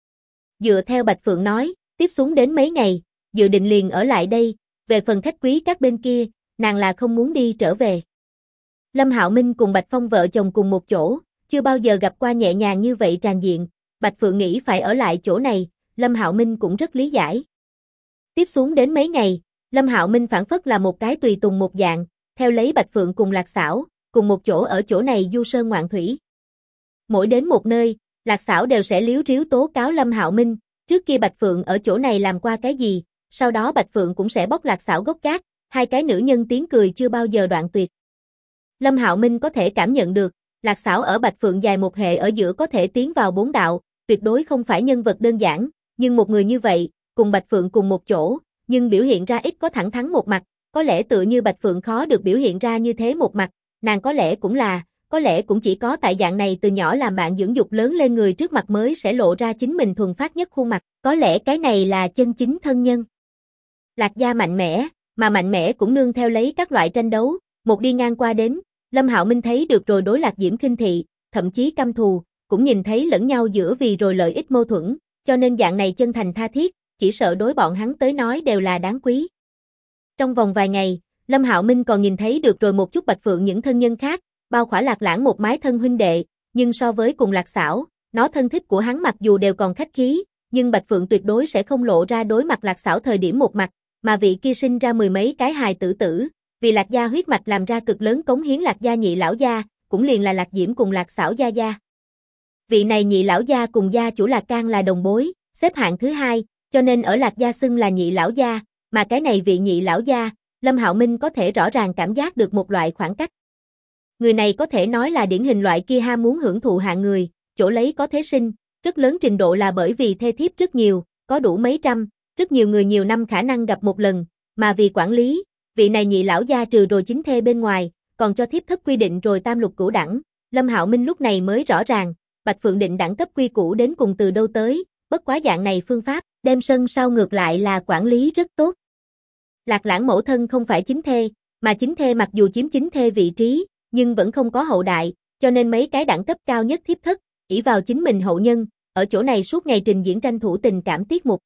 Dựa theo Bạch Phượng nói, tiếp xuống đến mấy ngày, dự định liền ở lại đây, về phần khách quý các bên kia, nàng là không muốn đi trở về. Lâm Hạo Minh cùng Bạch Phong vợ chồng cùng một chỗ, chưa bao giờ gặp qua nhẹ nhàng như vậy tràn diện, Bạch Phượng nghĩ phải ở lại chỗ này, Lâm Hạo Minh cũng rất lý giải. Tiếp xuống đến mấy ngày, Lâm Hạo Minh phản phất là một cái tùy tùng một dạng, theo lấy Bạch Phượng cùng Lạc Xảo, cùng một chỗ ở chỗ này du sơn ngoạn thủy. Mỗi đến một nơi, Lạc Xảo đều sẽ líu ríu tố cáo Lâm Hạo Minh, trước kia Bạch Phượng ở chỗ này làm qua cái gì, sau đó Bạch Phượng cũng sẽ bóc Lạc Xảo gốc gác, hai cái nữ nhân tiếng cười chưa bao giờ đoạn tuyệt. Lâm Hạo Minh có thể cảm nhận được, Lạc Xảo ở Bạch Phượng dài một hệ ở giữa có thể tiến vào 4 đạo, tuyệt đối không phải nhân vật đơn giản, nhưng một người như vậy, cùng Bạch Phượng cùng một chỗ, nhưng biểu hiện ra ít có thẳng thắn một mặt, có lẽ tựa như Bạch Phượng khó được biểu hiện ra như thế một mặt, nàng có lẽ cũng chỉ có tại dạng này từ nhỏ làm bạn dưỡng dục lớn lên người trước mặt mới sẽ lộ ra chính mình thuần phát nhất khuôn mặt, có lẽ cái này là chân chính thân nhân. Lạc gia mạnh mẽ, mà mạnh mẽ cũng nương theo lấy các loại tranh đấu, một đi ngang qua đến, Lâm Hạo Minh thấy được rồi đối Lạc Diễm khinh thị, thậm chí căm thù, cũng nhìn thấy lẫn nhau giữa vì rồi lợi ích mâu thuẫn, cho nên dạng này chân thành tha thiết, chỉ sợ đối bọn hắn tới nói đều là đáng quý. Trong vòng vài ngày, Lâm Hạo Minh còn nhìn thấy được rồi một chút Bạch Phượng những thân nhân khác, bao khỏa Lạc Lãng một mái thân huynh đệ, nhưng so với cùng Lạc Xảo, nó thân thích của hắn mặc dù đều còn khách khí, nhưng Bạch Phượng tuyệt đối sẽ không lộ ra đối mặt Lạc Xảo thời điểm một mặt, mà vị kia sinh ra mười mấy cái hài tử, vì Lạc gia huyết mạch làm ra cực lớn cống hiến Lạc gia nhị lão gia, cũng liền là Lạc Diễm cùng Lạc Xảo gia gia. Vị này nhị lão gia cùng gia chủ Lạc Can là đồng bối, xếp hạng thứ hai, cho nên ở Lạc gia xưng là nhị lão gia, mà cái này vị nhị lão gia, Lâm Hạo Minh có thể rõ ràng cảm giác được một loại khoảng cách. Người này có thể nói là điển hình loại kia ham muốn hưởng thụ hạng người, chỗ lấy có thế sinh, rất lớn trình độ là bởi vì thê thiếp rất nhiều, có đủ mấy trăm, rất nhiều người nhiều năm khả năng gặp một lần, mà vì quản lý, vị này nhị lão gia trừ rồi chính thê bên ngoài, còn cho thiếp thất quy định rồi tam lục cửu đẳng, Lâm Hạo Minh lúc này mới rõ ràng, Bạch Phượng định đẳng cấp quy củ đến cùng từ đâu tới, bất quá dạng này phương pháp, đem sân sau ngược lại là quản lý rất tốt. Lạc Lãng mẫu thân không phải chính thê, mà chính thê mặc dù chiếm chính thê vị trí, nhưng vẫn không có hậu đại, cho nên mấy cái đẳng cấp cao nhất thiếp thất, ỷ vào chính mình hậu nhân, ở chỗ này suốt ngày trình diễn tranh thủ tình cảm tiết mục.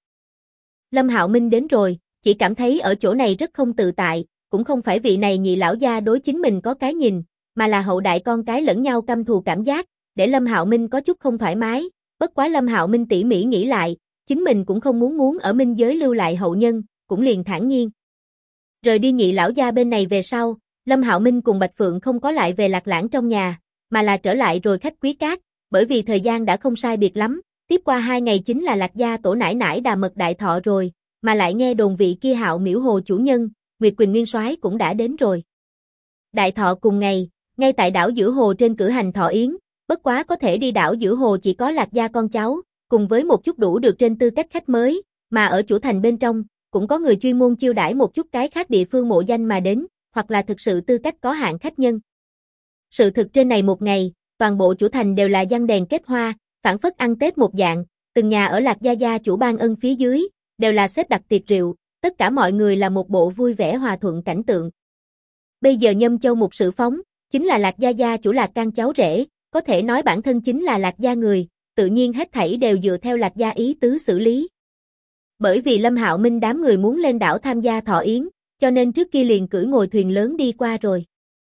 Lâm Hạo Minh đến rồi, chỉ cảm thấy ở chỗ này rất không tự tại, cũng không phải vị này nhị lão gia đối chính mình có cái nhìn, mà là hậu đại con cái lẫn nhau căm thù cảm giác, để Lâm Hạo Minh có chút không thoải mái, bất quá Lâm Hạo Minh tỉ mỉ nghĩ lại, chính mình cũng không muốn ở minh giới lưu lại hậu nhân, cũng liền thản nhiên. Rời đi nhị lão gia bên này về sau, Lâm Hạo Minh cùng Bạch Phượng không có lại về Lạc Lãng trong nhà, mà là trở lại rồi khách quý cát, bởi vì thời gian đã không sai biệt lắm, tiếp qua 2 ngày chính là Lạc gia tổ nãi nãi Đà Mật đại thọ rồi, mà lại nghe đồn vị kia Hạo Miễu Hồ chủ nhân, Nguyệt Quỳnh Nguyên soái cũng đã đến rồi. Đại thọ cùng ngày, ngay tại đảo giữa hồ trên cử hành thọ yến, bất quá có thể đi đảo giữa hồ chỉ có Lạc gia con cháu, cùng với một chút đủ được trên tư cách khách mới, mà ở chủ thành bên trong, cũng có người chuyên môn chiêu đãi một chút cái khác địa phương mộ danh mà đến, hoặc là thực sự tư cách có hạn khách nhân. Sự thực trên này một ngày, toàn bộ chủ thành đều là giăng đèn kết hoa, phảng phất ăn Tết một dạng, từng nhà ở Lạc gia gia chủ ban ân phía dưới, đều là xếp đặt tiệc rượu, tất cả mọi người là một bộ vui vẻ hòa thuận cảnh tượng. Bây giờ Nhâm Châu Mục Sự Phóng, chính là Lạc gia gia chủ Lạc Can cháu rể, có thể nói bản thân chính là Lạc gia người, tự nhiên hết thảy đều dựa theo Lạc gia ý tứ xử lý. Bởi vì Lâm Hạo Minh đám người muốn lên đảo tham gia thọ yến, cho nên trước kia liền cưỡi ngồi thuyền lớn đi qua rồi.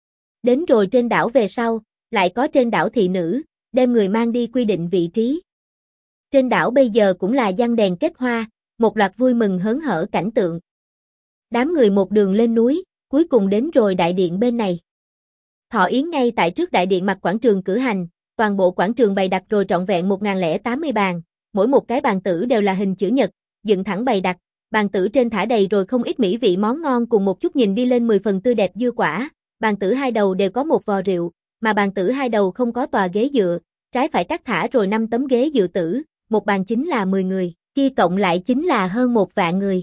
Đến rồi trên đảo về sau, lại có trên đảo thị nữ, đem người mang đi quy định vị trí. Trên đảo bây giờ cũng là giăng đèn kết hoa, một loạt vui mừng hớn hở cảnh tượng. Đám người một đường lên núi, cuối cùng đến rồi đại điện bên này. Thọ yến ngay tại trước đại điện mặt quảng trường cử hành, toàn bộ quảng trường bày đặt rồi trọn vẹn 1080 bàn, mỗi một cái bàn tử đều là hình chữ nhật, dựng thẳng bày đặt, bàn tử trên thả đầy rồi không ít mỹ vị món ngon cùng một chút nhìn đi lên 10 phần tươi đẹp dưa quả, bàn tử hai đầu đều có một vò rượu, mà bàn tử hai đầu không có tòa ghế dựa, trái phải cắt thả rồi 5 tấm ghế dựa tử, một bàn chính là 10 người, chia cộng lại chính là hơn 1 vạn người.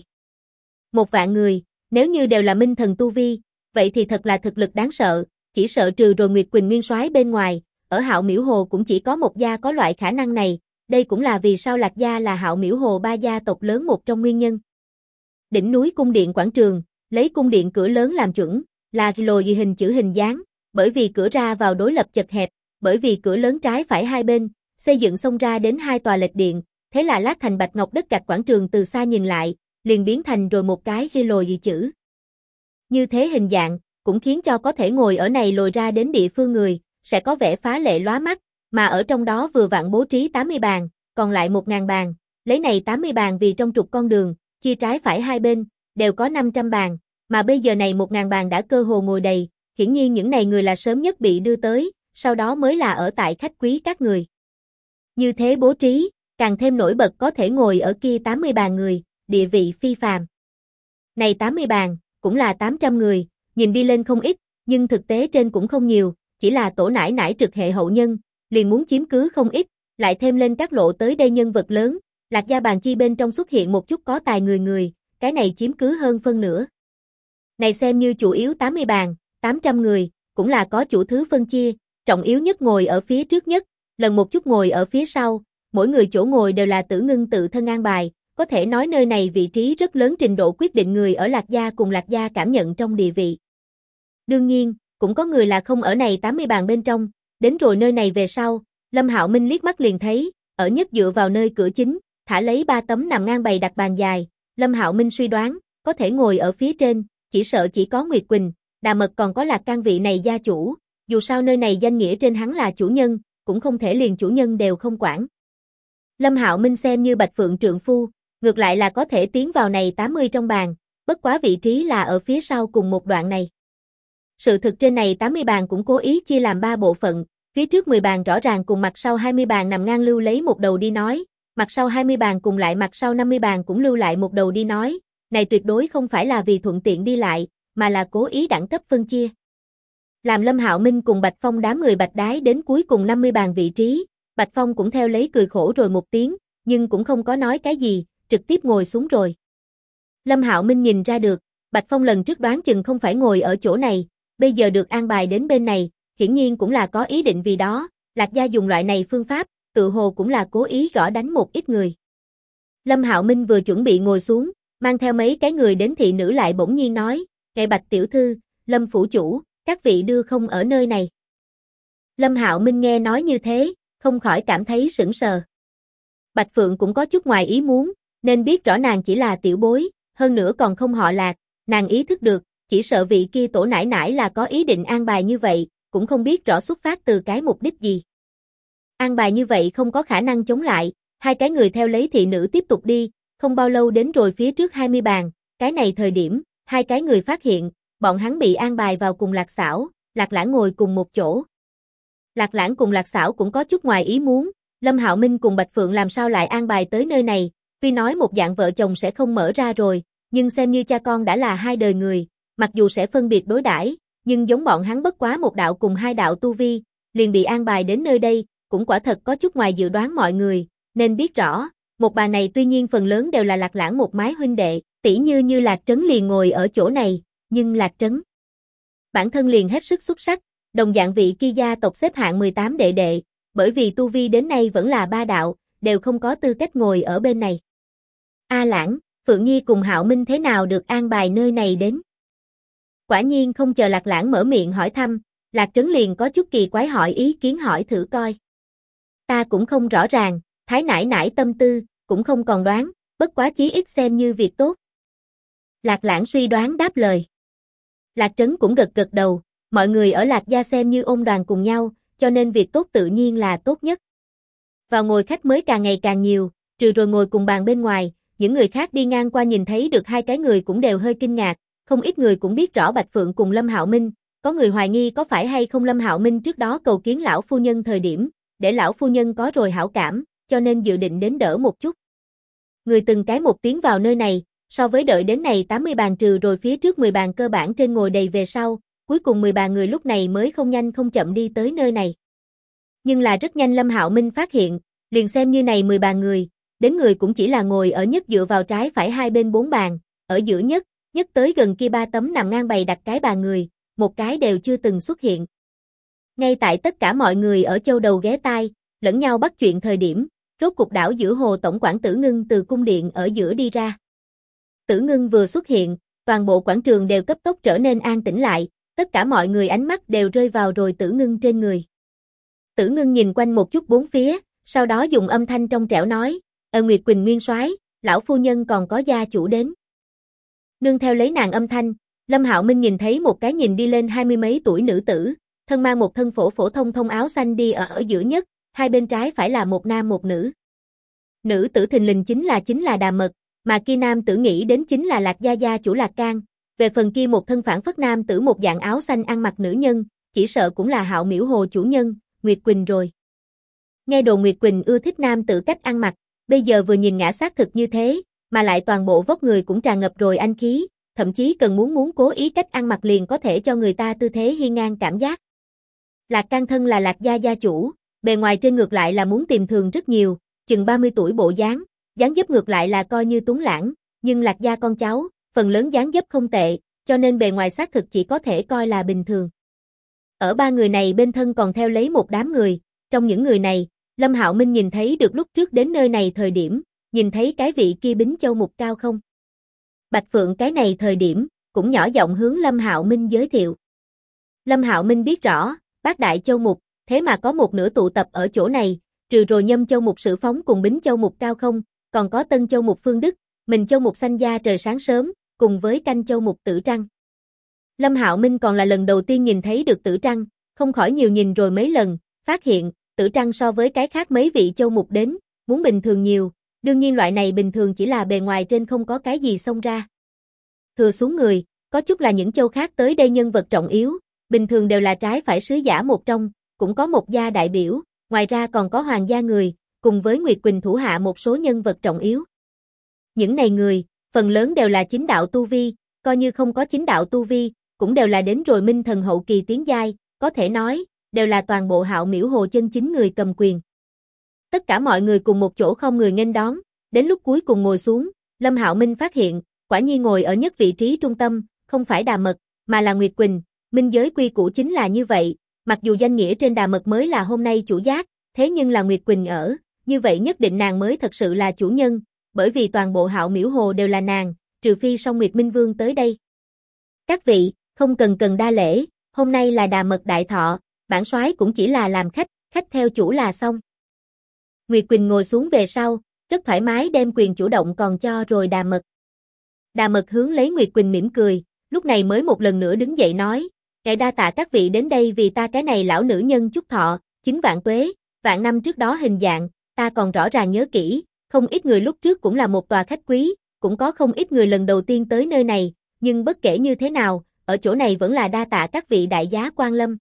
1 vạn người, nếu như đều là minh thần tu vi, vậy thì thật là thực lực đáng sợ, chỉ sợ trừ rồi Nguyệt Quỳnh Nguyên soái bên ngoài, ở Hạo Miễu Hồ cũng chỉ có một gia có loại khả năng này, đây cũng là vì sao Lạc gia là Hạo Miễu Hồ 3 gia tộc lớn một trong nguyên nhân. Đỉnh núi cung điện quảng trường, lấy cung điện cửa lớn làm chuẩn, là lồi hình chữ hình dáng, bởi vì cửa ra vào đối lập chật hẹp, bởi vì cửa lớn trái phải hai bên, xây dựng xông ra đến 2 tòa lệch điện, thế là lát thành bạch ngọc đất gạch quảng trường từ xa nhìn lại, liền biến thành rồi một cái lồi chữ. Như thế hình dạng, cũng khiến cho có thể ngồi ở này lồi ra đến địa phương người, sẽ có vẻ phá lệ lóa mắt, mà ở trong đó vừa vặn bố trí 80 bàn, còn lại 1000 bàn, lấy này 80 bàn vì trong trục con đường, chia trái phải hai bên, đều có 500 bàn, mà bây giờ này 1000 bàn đã cơ hồ ngồi đầy, hiển nhiên những này người là sớm nhất bị đưa tới, sau đó mới là ở tại khách quý các người. Như thế bố trí, càng thêm nổi bật có thể ngồi ở kia 80 bàn người, địa vị phi phàm. Này 80 bàn, cũng là 800 người, nhìn đi lên không ít, nhưng thực tế trên cũng không nhiều, chỉ là tổ nãi nãi trực hệ hậu nhân, liền muốn chiếm cứ không ít, lại thêm lên các lộ tới đây nhân vật lớn, Lạc gia bàn chi bên trong xuất hiện một chút có tài người, cái này chiếm cứ hơn phân nửa. Này xem như chủ yếu 80 bàn, 800 người, cũng là có chủ thứ phân chia, trọng yếu nhất ngồi ở phía trước nhất, lần một chút ngồi ở phía sau, mỗi người chỗ ngồi đều là Tử Ngưng tự thân an bài, có thể nói nơi này vị trí rất lớn trình độ quyết định người ở Lạc gia cùng Lạc gia cảm nhận trong địa vị. Đương nhiên, cũng có người là không ở này 80 bàn bên trong, đến rồi nơi này về sau, Lâm Hạo Minh liếc mắt liền thấy, ở nhất dựa vào nơi cửa chính, thả lấy 3 tấm nằm ngang bày đặt bàn dài, Lâm Hạo Minh suy đoán, có thể ngồi ở phía trên, chỉ sợ chỉ có Nguyệt Quỳnh, Đà Mật còn có Lạc Can vị này gia chủ, dù sao nơi này danh nghĩa trên hắn là chủ nhân, cũng không thể liền chủ nhân đều không quản. Lâm Hạo Minh xem như Bạch Phượng trượng phu, ngược lại là có thể tiến vào này 80 trong bàn, bất quá vị trí là ở phía sau cùng một đoạn này. Sự thực trên này 80 bàn cũng cố ý chia làm 3 bộ phận, Phía trước 10 bàn rõ ràng cùng mặt sau 20 bàn nằm ngang lưu lấy một đầu đi nói, mặt sau 20 bàn cùng lại mặt sau 50 bàn cũng lưu lại một đầu đi nói, này tuyệt đối không phải là vì thuận tiện đi lại, mà là cố ý đẳng cấp phân chia. Làm Lâm Hạo Minh cùng Bạch Phong đám người Bạch đái đến cuối cùng 50 bàn vị trí, Bạch Phong cũng theo lấy cười khổ rồi một tiếng, nhưng cũng không có nói cái gì, trực tiếp ngồi xuống rồi. Lâm Hạo Minh nhìn ra được, Bạch Phong lần trước đoán chừng không phải ngồi ở chỗ này, bây giờ được an bài đến bên này, hiển nhiên cũng là có ý định vì đó, Lạc gia dùng loại này phương pháp, tự hồ cũng là cố ý gõ đánh một ít người. Lâm Hạo Minh vừa chuẩn bị ngồi xuống, mang theo mấy cái người đến thị nữ lại bỗng nhiên nói, "Ngài Bạch tiểu thư, Lâm phủ chủ, các vị đưa không ở nơi này." Lâm Hạo Minh nghe nói như thế, không khỏi cảm thấy sững sờ. Bạch Phượng cũng có chút ngoài ý muốn, nên biết rõ nàng chỉ là tiểu bối, hơn nữa còn không họ Lạc, nàng ý thức được, chỉ sợ vị kia tổ nãi nãi là có ý định an bài như vậy, cũng không biết rõ xuất phát từ cái mục đích gì. An bài như vậy không có khả năng chống lại, hai cái người theo lấy thị nữ tiếp tục đi, không bao lâu đến rồi phía trước 20 bàn, cái này thời điểm, hai cái người phát hiện, bọn hắn bị an bài vào cùng Lạc Xảo, Lạc Lãng ngồi cùng một chỗ. Lạc Lãng cùng Lạc Xảo cũng có chút ngoài ý muốn, Lâm Hạo Minh cùng Bạch Phượng làm sao lại an bài tới nơi này, tuy nói một dạng vợ chồng sẽ không mở ra rồi, nhưng xem như cha con đã là hai đời người, mặc dù sẽ phân biệt đối đãi, nhưng giống bọn hắn bất quá một đạo cùng hai đạo tu vi, liền bị an bài đến nơi đây, cũng quả thật có chút ngoài dự đoán mọi người, nên biết rõ, một bà này tuy nhiên phần lớn đều là Lạc Lãng một mái huynh đệ, tỉ như Lạc Trấn liền ngồi ở chỗ này, nhưng Lạc Trấn bản thân liền hết sức xuất sắc, đồng dạng vị kia gia tộc xếp hạng 18 đệ đệ, bởi vì tu vi đến nay vẫn là ba đạo, đều không có tư cách ngồi ở bên này. A Lãng, Phượng Nhi cùng Hạo Minh thế nào được an bài nơi này đến? Quả nhiên không chờ Lạc Lãng mở miệng hỏi thăm, Lạc Trấn liền có chút kỳ quái hỏi ý kiến hỏi thử coi. Ta cũng không rõ ràng, Thái nãi nãi tâm tư, cũng không còn đoán, bất quá chí ít xem như việc tốt. Lạc Lãng suy đoán đáp lời. Lạc Trấn cũng gật gật đầu, mọi người ở Lạc gia xem như ôn đoàn cùng nhau, cho nên việc tốt tự nhiên là tốt nhất. Vào ngồi khách mới càng ngày càng nhiều, trừ rồi ngồi cùng bàn bên ngoài, những người khác đi ngang qua nhìn thấy được hai cái người cũng đều hơi kinh ngạc, không ít người cũng biết rõ Bạch Phượng cùng Lâm Hạo Minh, có người hoài nghi có phải hay không Lâm Hạo Minh trước đó cầu kiến lão phu nhân thời điểm, để lão phu nhân có rồi hảo cảm, cho nên dự định đến đỡ một chút. Người từng cái một tiếng vào nơi này, so với đợi đến này 80 bàn trừ rồi phía trước 10 bàn cơ bản trên ngồi đầy về sau, cuối cùng 10 bàn người lúc này mới không nhanh không chậm đi tới nơi này. Nhưng là rất nhanh Lâm Hạo Minh phát hiện, liền xem như này 10 bàn người, đến người cũng chỉ là ngồi ở nhất dựa vào trái phải hai bên 4 bàn, ở giữa nhất tới gần kia 3 tấm nằm ngang bày đặt cái bàn người, một cái đều chưa từng xuất hiện. Ngay tại tất cả mọi người ở châu đầu ghé tai, lẫn nhau bắt chuyện thời điểm, rốt cục đảo giữa hồ tổng quản Tử Ngưng từ cung điện ở giữa đi ra. Tử Ngưng vừa xuất hiện, toàn bộ quảng trường đều cấp tốc trở nên an tĩnh lại, tất cả mọi người ánh mắt đều rơi vào rồi Tử Ngưng trên người. Tử Ngưng nhìn quanh một chút bốn phía, sau đó dùng âm thanh trong trẻo nói, Nguyệt Quỳnh nguyên soái, lão phu nhân còn có gia chủ đến. Nương theo lấy nàng âm thanh, Lâm Hạo Minh nhìn thấy một cái nhìn đi lên 20 mấy tuổi nữ tử, thân mang một thân phổ thông thông áo xanh đi ở giữa nhất, hai bên trái phải là một nam một nữ. Nữ tử thình lình chính là Đàm Mật, mà kia nam tử nghĩ đến chính là Lạc gia gia chủ Lạc Can. Về phần kia một thân phản phất nam tử một dạng áo xanh ăn mặc nữ nhân, chỉ sợ cũng là Hạo Miễu Hồ chủ nhân, Nguyệt Quỳnh rồi. Nghe đồn Nguyệt Quỳnh ưa thích nam tử cách ăn mặc, bây giờ vừa nhìn ngã xác thực như thế, mà lại toàn bộ vóc người cũng tràn ngập rồi anh khí, thậm chí cần muốn cố ý cách ăn mặc liền có thể cho người ta tư thế hiên ngang cảm giác. Lạc Can thân là Lạc gia gia chủ, bề ngoài trên ngược lại là muốn tìm thường rất nhiều, chừng 30 tuổi bộ dáng, dáng dấp ngược lại là coi như tuấn lãng, nhưng Lạc gia con cháu, phần lớn dáng dấp không tệ, cho nên bề ngoài xác thực chỉ có thể coi là bình thường. Ở ba người này bên thân còn theo lấy một đám người, trong những người này, Lâm Hạo Minh nhìn thấy được lúc trước đến nơi này thời điểm, nhìn thấy cái vị kia Bính Châu Mục cao không? Bạch Phượng cái này thời điểm, cũng nhỏ giọng hướng Lâm Hạo Minh giới thiệu. Lâm Hạo Minh biết rõ, Bát Đại Châu Mục, thế mà có một nửa tụ tập ở chỗ này, trừ rồi Nhâm Châu Mục Sử Phóng cùng Bính Châu Mục cao không, còn có Tân Châu Mục Phương Đức, Mình Châu Mục Sanh Gia trời sáng sớm, cùng với Canh Châu Mục Tử Trăng. Lâm Hạo Minh còn là lần đầu tiên nhìn thấy được Tử Trăng, không khỏi nhiều nhìn rồi mấy lần, phát hiện, Tử Trăng so với cái khác mấy vị Châu Mục đến, muốn bình thường nhiều, đương nhiên loại này bình thường chỉ là bề ngoài trên không có cái gì xông ra. Thừa xuống người, có chút là những châu khác tới đây nhân vật trọng yếu, bình thường đều là trái phải sứ giả một trong, cũng có một gia đại biểu, ngoài ra còn có hoàng gia người, cùng với Nguyệt Quỳnh thủ hạ một số nhân vật trọng yếu. Những này người, phần lớn đều là chính đạo tu vi, coi như không có chính đạo tu vi, cũng đều là đến rồi minh thần hậu kỳ tiến giai, có thể nói, đều là toàn bộ Hạo Miễu Hồ chân chính người cầm quyền. Tất cả mọi người cùng một chỗ không người nghênh đón, đến lúc cuối cùng ngồi xuống, Lâm Hạo Minh phát hiện, quả nhiên ngồi ở nhất vị trí trung tâm, không phải Đà Mật, mà là Nguyệt Quỳnh, minh giới quy củ chính là như vậy, mặc dù danh nghĩa trên Đà Mật mới là hôm nay chủ giác, thế nhưng là Nguyệt Quỳnh ở, như vậy nhất định nàng mới thật sự là chủ nhân, bởi vì toàn bộ Hạo Miễu Hồ đều là nàng, trừ phi Song Nguyệt Minh Vương tới đây. Các vị, không cần đa lễ, hôm nay là Đà Mật đại thọ, bản soái cũng chỉ là làm khách, khách theo chủ là xong. Nguyệt Quỳnh ngồi xuống về sau, rất thoải mái đem quyền chủ động còn cho rồi Đà Mật. Đà Mật hướng lấy Nguyệt Quỳnh mỉm cười, lúc này mới một lần nữa đứng dậy nói, ngài đa tạ các vị đến đây vì ta cái này lão nữ nhân chúc thọ, 9 vạn tuế, vạn năm trước đó hình dạng, ta còn rõ ràng nhớ kỹ, không ít người lúc trước cũng là một tòa khách quý, cũng có không ít người lần đầu tiên tới nơi này, nhưng bất kể như thế nào, ở chỗ này vẫn là đa tạ các vị đại giá quan lâm.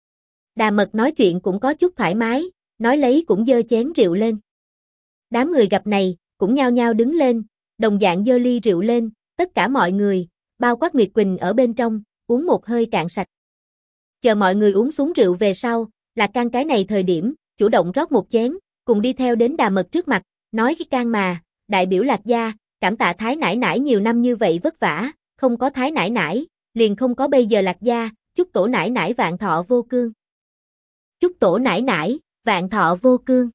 Đà Mật nói chuyện cũng có chút thoải mái, nói lấy cũng giơ chén rượu lên. Đám người gặp này, cũng nhao nhao đứng lên, đồng dạng giơ ly rượu lên, tất cả mọi người, bao quát Nguyệt Quỳnh ở bên trong, uống một hơi cạn sạch. Chờ mọi người uống xuống rượu về sau, Lạc Can cái này thời điểm, chủ động rót một chén, cùng đi theo đến Đà Mật trước mặt, nói cái Can mà, đại biểu Lạc gia, cảm tạ Thái nãi nãi nhiều năm như vậy vất vả, không có Thái nãi nãi, liền không có bây giờ Lạc gia, chúc tổ nãi nãi vạn thọ vô cương. Chúc tổ nãi nãi, vạn thọ vô cương.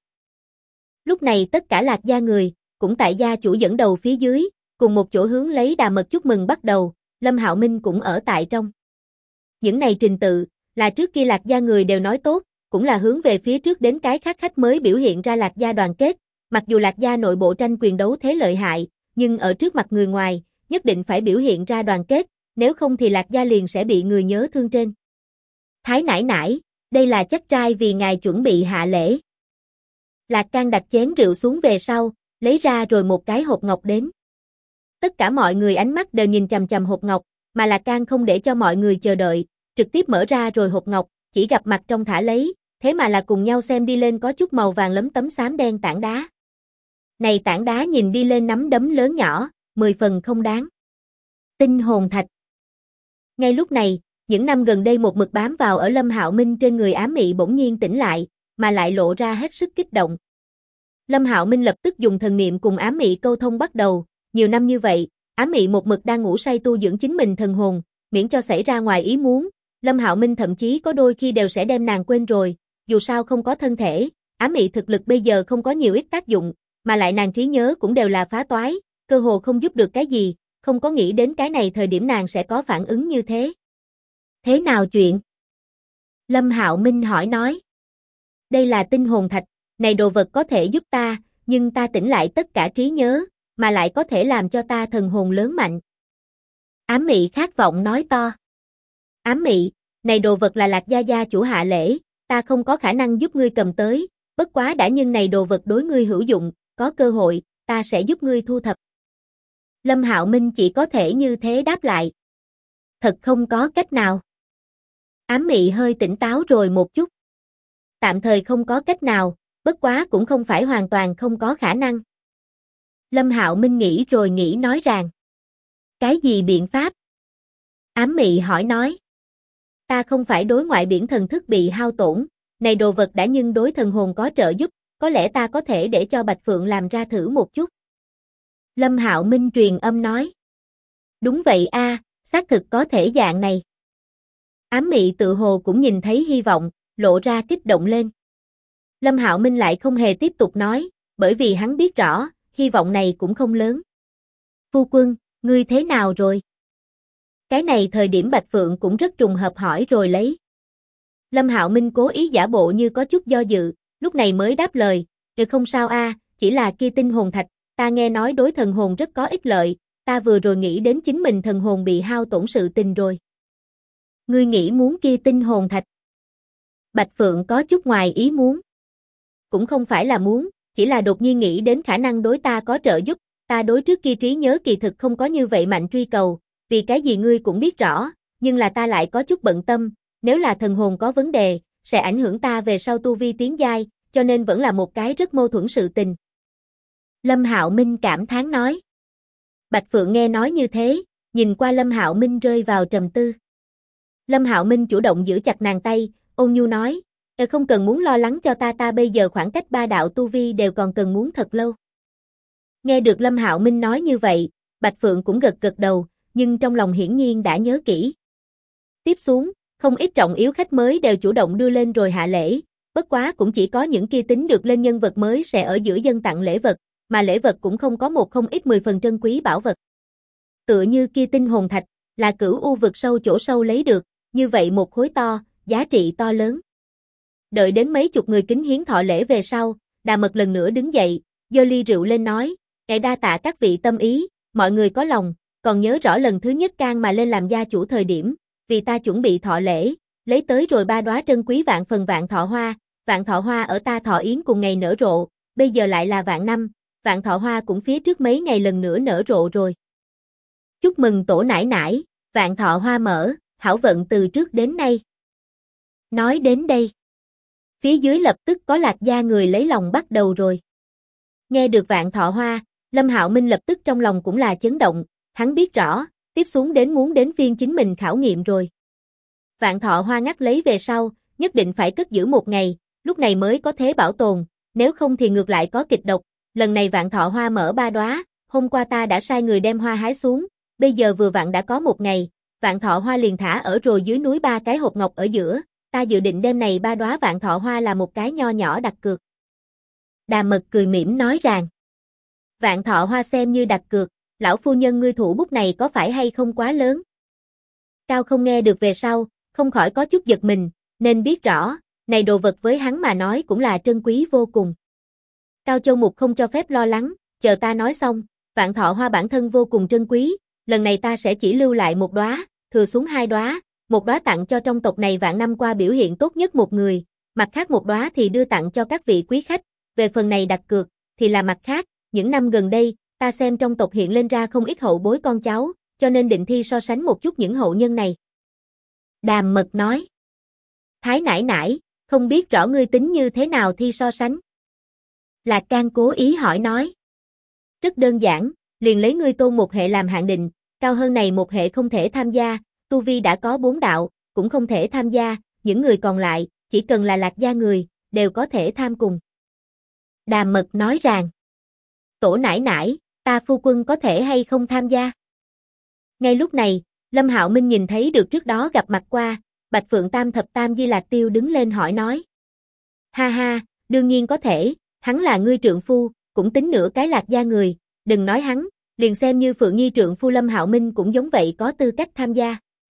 Lúc này tất cả Lạc gia người, cũng tại gia chủ dẫn đầu phía dưới, cùng một chỗ hướng lấy Đà Mật chúc mừng bắt đầu, Lâm Hạo Minh cũng ở tại trong. Những này trình tự, là trước kia Lạc gia người đều nói tốt, cũng là hướng về phía trước đến cái khác khách mới biểu hiện ra Lạc gia đoàn kết, mặc dù Lạc gia nội bộ tranh quyền đấu thế lợi hại, nhưng ở trước mặt người ngoài, nhất định phải biểu hiện ra đoàn kết, nếu không thì Lạc gia liền sẽ bị người nhớ thương trên. Thái nãi nãi, đây là chắc trai vì ngài chuẩn bị hạ lễ. Lạc Can đặt chén rượu xuống về sau, lấy ra rồi một cái hộp ngọc đến. Tất cả mọi người ánh mắt đều nhìn chằm chằm hộp ngọc, mà Lạc Can không để cho mọi người chờ đợi, trực tiếp mở ra rồi hộp ngọc, chỉ gặp mặt trong thả lấy, thế mà là cùng nhau xem đi lên có chút màu vàng lấm tấm xám đen tảng đá. Này tảng đá nhìn đi lên nắm đấm lớn nhỏ, 10 phần không đáng. Tinh hồn thạch. Ngay lúc này, những năm gần đây một mực bám vào ở Lâm Hạo Minh trên người ám mị bỗng nhiên tỉnh lại, mà lại lộ ra hết sức kích động. Lâm Hạo Minh lập tức dùng thần niệm cùng ám mị câu thông bắt đầu, nhiều năm như vậy, ám mị một mực đang ngủ say tu dưỡng chính mình thần hồn, miễn cho xảy ra ngoài ý muốn, Lâm Hạo Minh thậm chí có đôi khi đều sẽ đem nàng quên rồi, dù sao không có thân thể, ám mị thực lực bây giờ không có nhiều ít tác dụng, mà lại nàng trí nhớ cũng đều là phá toái, cơ hồ không giúp được cái gì, không có nghĩ đến cái này thời điểm nàng sẽ có phản ứng như thế. Thế nào chuyện? Lâm Hạo Minh hỏi nói. Đây là tinh hồn thạch, này đồ vật có thể giúp ta, nhưng ta tỉnh lại tất cả trí nhớ, mà lại có thể làm cho ta thần hồn lớn mạnh. Ám mị khát vọng nói to. Ám mị, này đồ vật là Lạc gia gia chủ hạ lễ, ta không có khả năng giúp ngươi cầm tới, bất quá đã nhưng này đồ vật đối ngươi hữu dụng, có cơ hội, ta sẽ giúp ngươi thu thập. Lâm Hạo Minh chỉ có thể như thế đáp lại. Thật không có cách nào. Ám mị hơi tỉnh táo rồi một chút. Tạm thời không có cách nào, bất quá cũng không phải hoàn toàn không có khả năng. Lâm Hạo Minh nghĩ rồi nghĩ nói rằng. Cái gì biện pháp? Ám mị hỏi nói. Ta không phải đối ngoại biển thần thức bị hao tổn, này đồ vật đã nhưng đối thần hồn có trợ giúp, có lẽ ta có thể để cho Bạch Phượng làm ra thử một chút. Lâm Hạo Minh truyền âm nói. Đúng vậy a, xác thực có thể dạng này. Ám mị tự hồ cũng nhìn thấy hy vọng, lộ ra kích động lên. Lâm Hạo Minh lại không hề tiếp tục nói, bởi vì hắn biết rõ, hy vọng này cũng không lớn. Phu quân, ngươi thế nào rồi? Cái này thời điểm Bạch Phượng cũng rất trùng hợp hỏi rồi lấy. Lâm Hạo Minh cố ý giả bộ như có chút do dự, lúc này mới đáp lời, không sao a, chỉ là kia tinh hồn thạch, ta nghe nói đối thần hồn rất có ích lợi, ta vừa rồi nghĩ đến chính mình thần hồn bị hao tổn sự tình rồi. Ngươi nghĩ muốn kia tinh hồn thạch? Bạch Phượng có chút ngoài ý muốn. Cũng không phải là muốn, chỉ là đột nhiên nghĩ đến khả năng đối ta có trợ giúp, ta đối trước kia trí nhớ kỳ thực không có như vậy mạnh truy cầu, vì cái gì ngươi cũng biết rõ, nhưng là ta lại có chút bận tâm, nếu là thần hồn có vấn đề, sẽ ảnh hưởng ta về sau tu vi tiến giai, cho nên vẫn là một cái rất mâu thuẫn sự tình. Lâm Hạo Minh cảm thán nói. Bạch Phượng nghe nói như thế, nhìn qua Lâm Hạo Minh rơi vào trầm tư. Lâm Hạo Minh chủ động giữ chặt nàng tay, ôn nhu nói, không cần muốn lo lắng cho ta bây giờ khoảng cách ba đạo tu vi đều còn cần muốn thật lâu. Nghe được Lâm Hạo Minh nói như vậy, Bạch Phượng cũng gật gật đầu, nhưng trong lòng hiển nhiên đã nhớ kỹ. Tiếp xuống, không ít trọng yếu khách mới đều chủ động đưa lên rồi hạ lễ, bất quá cũng chỉ có những kia tính được lên nhân vật mới sẽ ở giữa dân tặng lễ vật, mà lễ vật cũng không có một không ít 10 phần trân quý bảo vật. Tựa như kia tinh hồn thạch, là Cửu U vực sâu chỗ sâu lấy được, như vậy một khối to, giá trị to lớn. Đợi đến mấy chục người kính hiến thọ lễ về sau, Đà Mật lần nữa đứng dậy, giơ ly rượu lên nói, đa tạ các vị tâm ý, mọi người có lòng, còn nhớ rõ lần thứ nhất can mà lên làm gia chủ thời điểm, vì ta chuẩn bị thọ lễ, lấy tới rồi 3 đóa trân quý vạn phần vạn thọ hoa ở ta thọ yến cùng ngày nở rộ, bây giờ lại là vạn năm, vạn thọ hoa cũng phía trước mấy ngày lần nữa nở rộ rồi. Chúc mừng tổ nải nải, vạn thọ hoa mở, hảo vận từ trước đến nay. Nói đến đây, phía dưới lập tức có Lạc gia người lấy lòng bắt đầu rồi. Nghe được vạn thọ hoa, Lâm Hạo Minh lập tức trong lòng cũng là chấn động, hắn biết rõ, tiếp xuống muốn đến phiên chính mình khảo nghiệm rồi. Vạn thọ hoa ngắt lấy về sau, nhất định phải cất giữ một ngày, lúc này mới có thể bảo tồn, nếu không thì ngược lại có kịch độc. Lần này vạn thọ hoa mở 3 đóa, hôm qua ta đã sai người đem hoa hái xuống, bây giờ vừa vặn đã có một ngày, vạn thọ hoa liền thả ở rồi dưới núi 3 cái hộp ngọc ở giữa, ta dự định đêm này 3 đóa vạn thọ hoa là một cái nho nhỏ đặt cược. Đà Mật cười mỉm nói rằng, vạn thọ hoa xem như đặt cược, lão phu nhân ngươi thủ bút này có phải hay không quá lớn? Cao không nghe được về sau, không khỏi có chút giật mình, nên biết rõ, này đồ vật với hắn mà nói cũng là trân quý vô cùng. Cao Châu Mục không cho phép lo lắng, chờ ta nói xong, vạn thọ hoa bản thân vô cùng trân quý, lần này ta sẽ chỉ lưu lại 1 đóa, thừa xuống 2 đóa, 1 đóa tặng cho trong tộc này vạn năm qua biểu hiện tốt nhất một người, mặt khác 1 đóa thì đưa tặng cho các vị quý khách, về phần này đặt cược, thì là mặt khác, những năm gần đây, ta xem trong tộc hiện lên ra không ít hậu bối con cháu, cho nên định thi so sánh một chút những hậu nhân này. Đàm Mật nói, Thái nải nải, không biết rõ ngươi tính như thế nào thi so sánh. Lạc Can cố ý hỏi nói. Rất đơn giản, liền lấy ngươi Tôn một hệ làm hạn định, cao hơn này một hệ không thể tham gia, tu vi đã có 4 đạo, cũng không thể tham gia, những người còn lại, chỉ cần là Lạc gia người, đều có thể tham cùng. Đàm Mật nói rằng, tổ nải nải, ta phu quân có thể hay không tham gia? Ngay lúc này, Lâm Hạo Minh nhìn thấy được trước đó gặp mặt qua, Bạch Phượng Tam Thập Tam Di Lạc Tiêu đứng lên hỏi nói. Ha ha, đương nhiên có thể, hắn là ngươi trượng phu, cũng tính nửa cái Lạc gia người, đừng nói hắn, liền xem như Phượng Nhi trượng phu Lâm Hạo Minh cũng giống vậy có tư cách tham gia.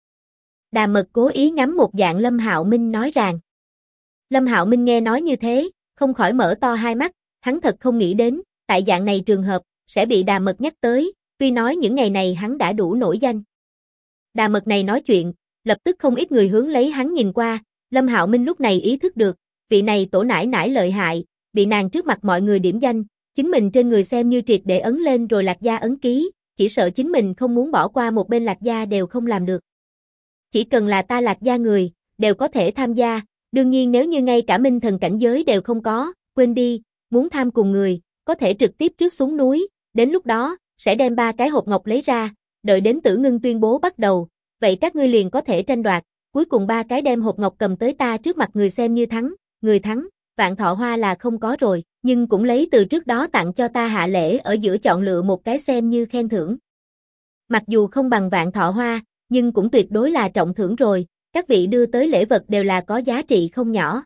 Đà Mật cố ý ngắm một dạng Lâm Hạo Minh nói rằng. Lâm Hạo Minh nghe nói như thế, không khỏi mở to hai mắt, hắn thật không nghĩ đến, tại dạng này trường hợp, sẽ bị Đà Mật nhắc tới, tuy nói những ngày này hắn đã đủ nổi danh. Đà Mật này nói chuyện, lập tức không ít người hướng lấy hắn nhìn qua, Lâm Hạo Minh lúc này ý thức được, vị này tổ nải nải lợi hại, bị nàng trước mặt mọi người điểm danh, chính mình trên người xem như triệt để ấn lên rồi Lạc gia ấn ký, chỉ sợ chính mình không muốn bỏ qua một bên Lạc gia đều không làm được. Chỉ cần là ta Lạc gia người, đều có thể tham gia, đương nhiên nếu như ngay cả minh thần cảnh giới đều không có, quên đi, muốn tham cùng người, có thể trực tiếp trước xuống núi, đến lúc đó, sẽ đem 3 cái hộp ngọc lấy ra, đợi đến Tử Ngưng tuyên bố bắt đầu, vậy các ngươi liền có thể tranh đoạt, cuối cùng 3 cái đem hộp ngọc cầm tới ta trước mặt người xem như thắng, người thắng, vạn thọ hoa là không có rồi, nhưng cũng lấy từ trước đó tặng cho ta hạ lễ ở giữa chọn lựa một cái xem như khen thưởng. Mặc dù không bằng vạn thọ hoa, nhưng cũng tuyệt đối là trọng thưởng rồi, các vị đưa tới lễ vật đều là có giá trị không nhỏ.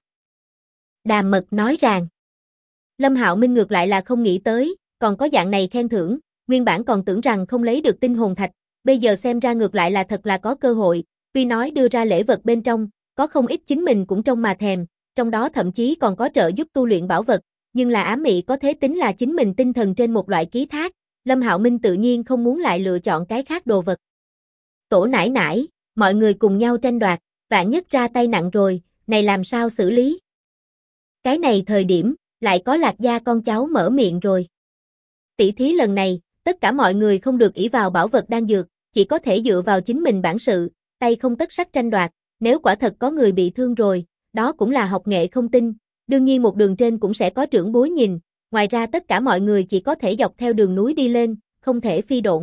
Đàm Mật nói rằng, Lâm Hạo Minh ngược lại là không nghĩ tới, còn có dạng này khen thưởng, nguyên bản còn tưởng rằng không lấy được tinh hồn thạch, bây giờ xem ra ngược lại là thật là có cơ hội, tuy nói đưa ra lễ vật bên trong, có không ít chính mình cũng trông mà thèm, trong đó thậm chí còn có trợ giúp tu luyện bảo vật, nhưng là ám mị có thế tính là chính mình tinh thần trên một loại ký thác, Lâm Hạo Minh tự nhiên không muốn lại lựa chọn cái khác đồ vật. Tổ nải nải, mọi người cùng nhau tranh đoạt, vạn nhất ra tay nặng rồi, này làm sao xử lý? Cái này thời điểm, lại có Lạc gia con cháu mở miệng rồi. Tỷ thí lần này, tất cả mọi người không được ỷ vào bảo vật đang dược, chỉ có thể dựa vào chính mình bản sự, tay không tất sắt tranh đoạt, nếu quả thật có người bị thương rồi, đó cũng là học nghệ không tinh, đương nhiên một đường trên cũng sẽ có trưởng bối nhìn, ngoài ra tất cả mọi người chỉ có thể dọc theo đường núi đi lên, không thể phi độn.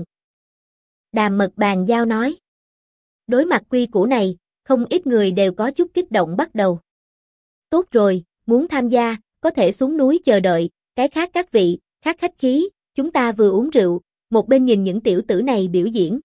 Đàm Mật bàn giao nói. Đối mặt quy củ này, không ít người đều có chút kích động bắt đầu. Tốt rồi, muốn tham gia, có thể xuống núi chờ đợi, cái khác các vị, khác khách khí, chúng ta vừa uống rượu, một bên nhìn những tiểu tử này biểu diễn.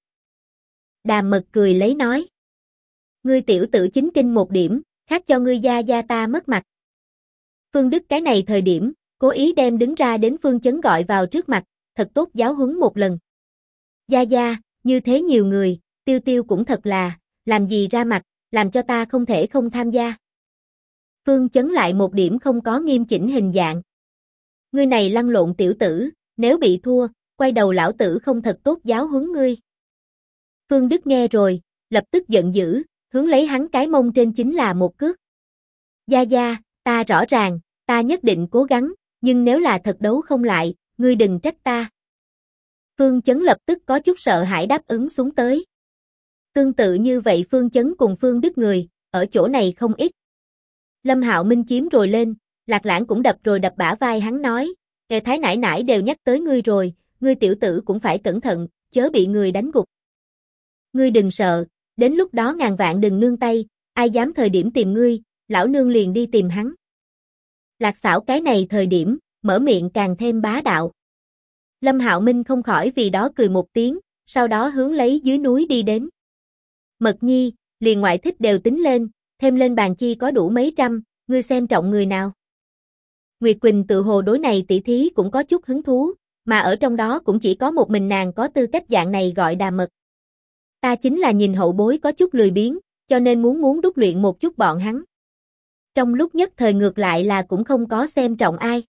Đàm Mật cười lấy nói. Ngươi tiểu tử chính kinh một điểm, khác cho ngươi gia gia ta mất mặt. Phương Đức cái này thời điểm, cố ý đem đứng ra đến Phương Chấn gọi vào trước mặt, thật tốt giáo huấn một lần. Gia gia, như thế nhiều người, Tiêu Tiêu cũng thật là, làm gì ra mặt, làm cho ta không thể không tham gia. Phương Chấn lại một điểm không có nghiêm chỉnh hình dạng. Ngươi này lăn lộn tiểu tử, nếu bị thua, quay đầu lão tử không thật tốt giáo huấn ngươi. Phương Đức nghe rồi, lập tức giận dữ, hướng lấy hắn cái mông trên chính là một cước. Gia gia, ta rõ ràng, ta nhất định cố gắng, nhưng nếu là thật đấu không lại, ngươi đừng trách ta. Phương Chấn lập tức có chút sợ hãi đáp ứng xuống tới. Tương tự như vậy Phương Chấn cùng Phương Đức người, ở chỗ này không ít. Lâm Hạo Minh chiếm rồi lên, Lạc Lãng cũng đập rồi đập bả vai hắn nói, Ê Thái nãi nãi đều nhắc tới ngươi rồi, ngươi tiểu tử cũng phải cẩn thận, chớ bị người đánh gục. Ngươi đừng sợ, đến lúc đó ngàn vạn đừng nương tay, ai dám thời điểm tìm ngươi, lão nương liền đi tìm hắn. Lạc Xảo cái này thời điểm, mở miệng càng thêm bá đạo. Lâm Hạo Minh không khỏi vì đó cười một tiếng, sau đó hướng lấy dưới núi đi đến. Mật Nhi, liền ngoại thích đều tính lên, thêm lên bàn chi có đủ mấy trăm, ngươi xem trọng người nào. Nguyệt Quỳnh tự hồ đối này tỷ thí cũng có chút hứng thú, mà ở trong đó cũng chỉ có một mình nàng có tư cách dạng này gọi Đàm Mật. Ta chính là nhìn hậu bối có chút lười biếng, cho nên muốn đúc luyện một chút bọn hắn. Trong lúc nhất thời ngược lại là cũng không có xem trọng ai.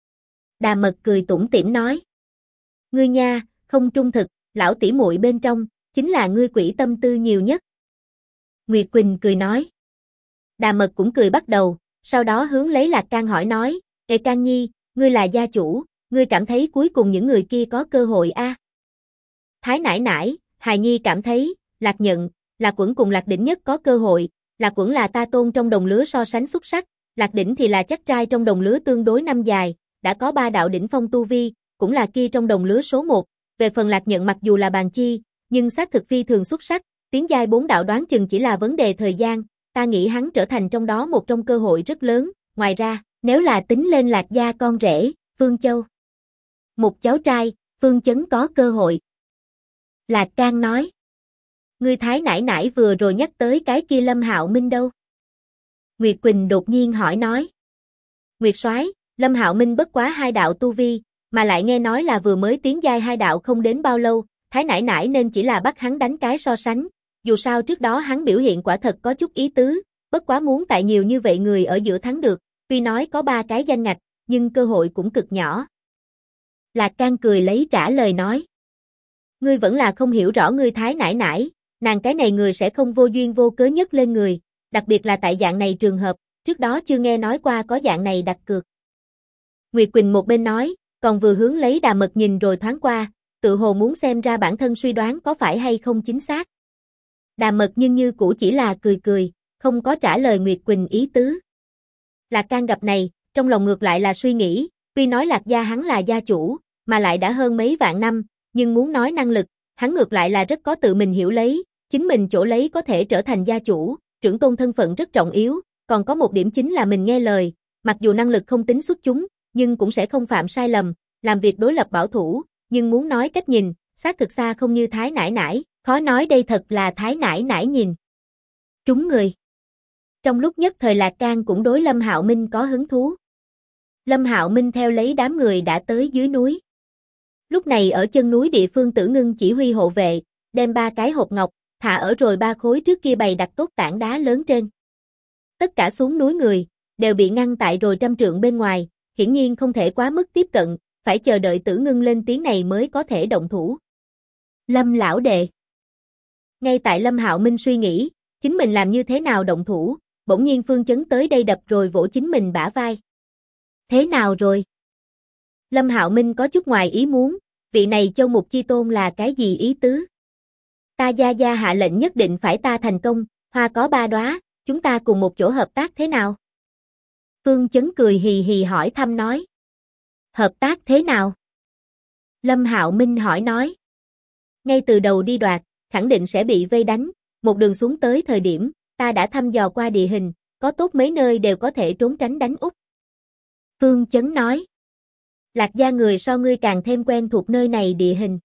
Đàm Mật cười tủm tỉm nói. Ngươi nha, không trung thực, lão tỷ muội bên trong, chính là ngươi quỷ tâm tư nhiều nhất. Nguyệt Quỳnh cười nói. Đàm Mật cũng cười bắt đầu, sau đó hướng lấy Lạc Can hỏi nói, Ê Can Nhi, ngươi là gia chủ, ngươi cảm thấy cuối cùng những người kia có cơ hội a? Thái nãi nãi, Hài Nhi cảm thấy, Lạc Nhận, Lạc Quẩn cùng Lạc Đỉnh nhất có cơ hội, Lạc Quẩn là ta tôn trong đồng lứa so sánh xuất sắc, Lạc Đỉnh thì là chắc trai trong đồng lứa tương đối năm dài, đã có 3 đạo đỉnh phong tu vi, cũng là kia trong đồng lứa số 1, về phần Lạc Nhận mặc dù là bàn chi, nhưng xác thực phi thường xuất sắc, tiến giai 4 đạo đoán chừng chỉ là vấn đề thời gian, ta nghĩ hắn trở thành trong đó một trong cơ hội rất lớn, ngoài ra, nếu là tính lên Lạc gia con rể, Phương Châu. Một cháu trai, Phương Chấn có cơ hội. Lạc Can nói. Ngươi Thái nãi nãi vừa rồi nhắc tới cái kia Lâm Hạo Minh đâu? Nguyệt Quỳnh đột nhiên hỏi nói. Nguyệt soái, Lâm Hạo Minh bất quá 2 đạo tu vi, mà lại nghe nói là vừa mới tiến giai 2 đạo không đến bao lâu, Thái nãi nãi nên chỉ là bắt hắn đánh cái so sánh, dù sao trước đó hắn biểu hiện quả thật có chút ý tứ, bất quá muốn tại nhiều như vậy người ở giữa thắng được, tuy nói có 3 cái danh ngạch, nhưng cơ hội cũng cực nhỏ. Lạc Can cười lấy trả lời nói. Ngươi vẫn là không hiểu rõ ngươi Thái nãi nãi, nàng cái này người sẽ không vô duyên vô cớ nhất lên người, đặc biệt là tại dạng này trường hợp, trước đó chưa nghe nói qua có dạng này đặt cược. Nguyệt Quỳnh một bên nói, còn vừa hướng lấy Đàm Mật nhìn rồi thoáng qua, tự hồ muốn xem ra bản thân suy đoán có phải hay không chính xác. Đàm Mật nhưng như cũ chỉ là cười cười, không có trả lời Nguyệt Quỳnh ý tứ. Lạc Can gặp này, trong lòng ngược lại là suy nghĩ, tuy nói Lạc gia hắn là gia chủ, mà lại đã hơn mấy vạn năm, nhưng muốn nói năng lực, hắn ngược lại là rất có tự mình hiểu lấy, chính mình chỗ lấy có thể trở thành gia chủ, trưởng tôn thân phận rất trọng yếu, còn có một điểm chính là mình nghe lời, mặc dù năng lực không tính xuất chúng, nhưng cũng sẽ không phạm sai lầm, làm việc đối lập bảo thủ, nhưng muốn nói cách nhìn, xác thực xa không như Thái nãi nãi, khó nói đây thật là Thái nãi nãi nhìn. Trúng người. Trong lúc nhất thời Lạc Can cũng đối Lâm Hạo Minh có hứng thú. Lâm Hạo Minh theo lấy đám người đã tới dưới núi. Lúc này ở chân núi địa phương Tử Ngưng chỉ huy hộ vệ, đem 3 cái hộp ngọc, thả ở rồi 3 khối trước kia bày đặt tốt tảng đá lớn trên. Tất cả xuống núi người, đều bị ngăn tại rồi 100 trượng bên ngoài, hiển nhiên không thể quá mức tiếp cận, phải chờ đợi Tử Ngưng lên tiếng này mới có thể động thủ. Lâm lão đệ. Ngay tại Lâm Hạo Minh suy nghĩ, chính mình làm như thế nào động thủ, bỗng nhiên Phương Chấn tới đây đập rồi vỗ chính mình bả vai. Thế nào rồi? Lâm Hạo Minh có chút ngoài ý muốn, vị này Châu Mục Chi Tôn là cái gì ý tứ? Ta gia gia hạ lệnh nhất định phải ta thành công, hoa có 3 đóa, chúng ta cùng một chỗ hợp tác thế nào? Phương Chấn cười hì hì hỏi thăm nói. Hợp tác thế nào? Lâm Hạo Minh hỏi nói. Ngay từ đầu đi đoạt, khẳng định sẽ bị vây đánh, một đường xuống tới thời điểm, ta đã thăm dò qua địa hình, có tốt mấy nơi đều có thể trốn tránh đánh úp. Phương Chấn nói. Lạc gia người so ngươi càng thêm quen thuộc nơi này địa hình.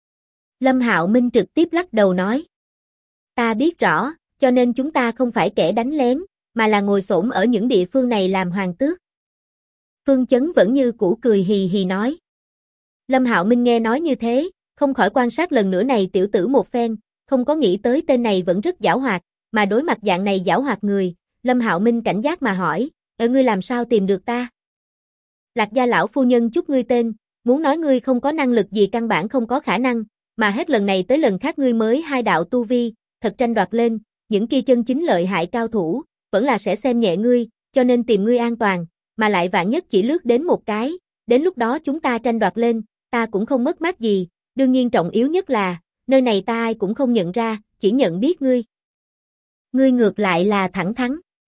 Lâm Hạo Minh trực tiếp lắc đầu nói. Ta biết rõ, cho nên chúng ta không phải kẻ đánh lén, mà là ngồi xổm ở những địa phương này làm hoàng tước. Phương Chấn vẫn như cũ cười hì hì nói. Lâm Hạo Minh nghe nói như thế, không khỏi quan sát lần nữa này tiểu tử một phen, không có nghĩ tới tên này vẫn rất giảo hoạt, mà đối mặt dạng này giảo hoạt người, Lâm Hạo Minh cảnh giác mà hỏi, ngươi làm sao tìm được ta? Lạc gia lão phu nhân chúc ngươi tên, muốn nói ngươi không có năng lực gì căn bản không có khả năng, mà hết lần này tới lần khác ngươi mới hai đạo tu vi, thật tranh đoạt lên, những kia chân chính lợi hại cao thủ, vẫn là sẽ xem nhẹ ngươi, cho nên tìm ngươi an toàn, mà lại vạn nhất chỉ lướt đến một cái, đến lúc đó chúng ta tranh đoạt lên, ta cũng không mất mát gì, đương nhiên trọng yếu nhất là, nơi này ta ai cũng không nhận ra, chỉ nhận biết ngươi. Ngươi ngược lại là thẳng thắn.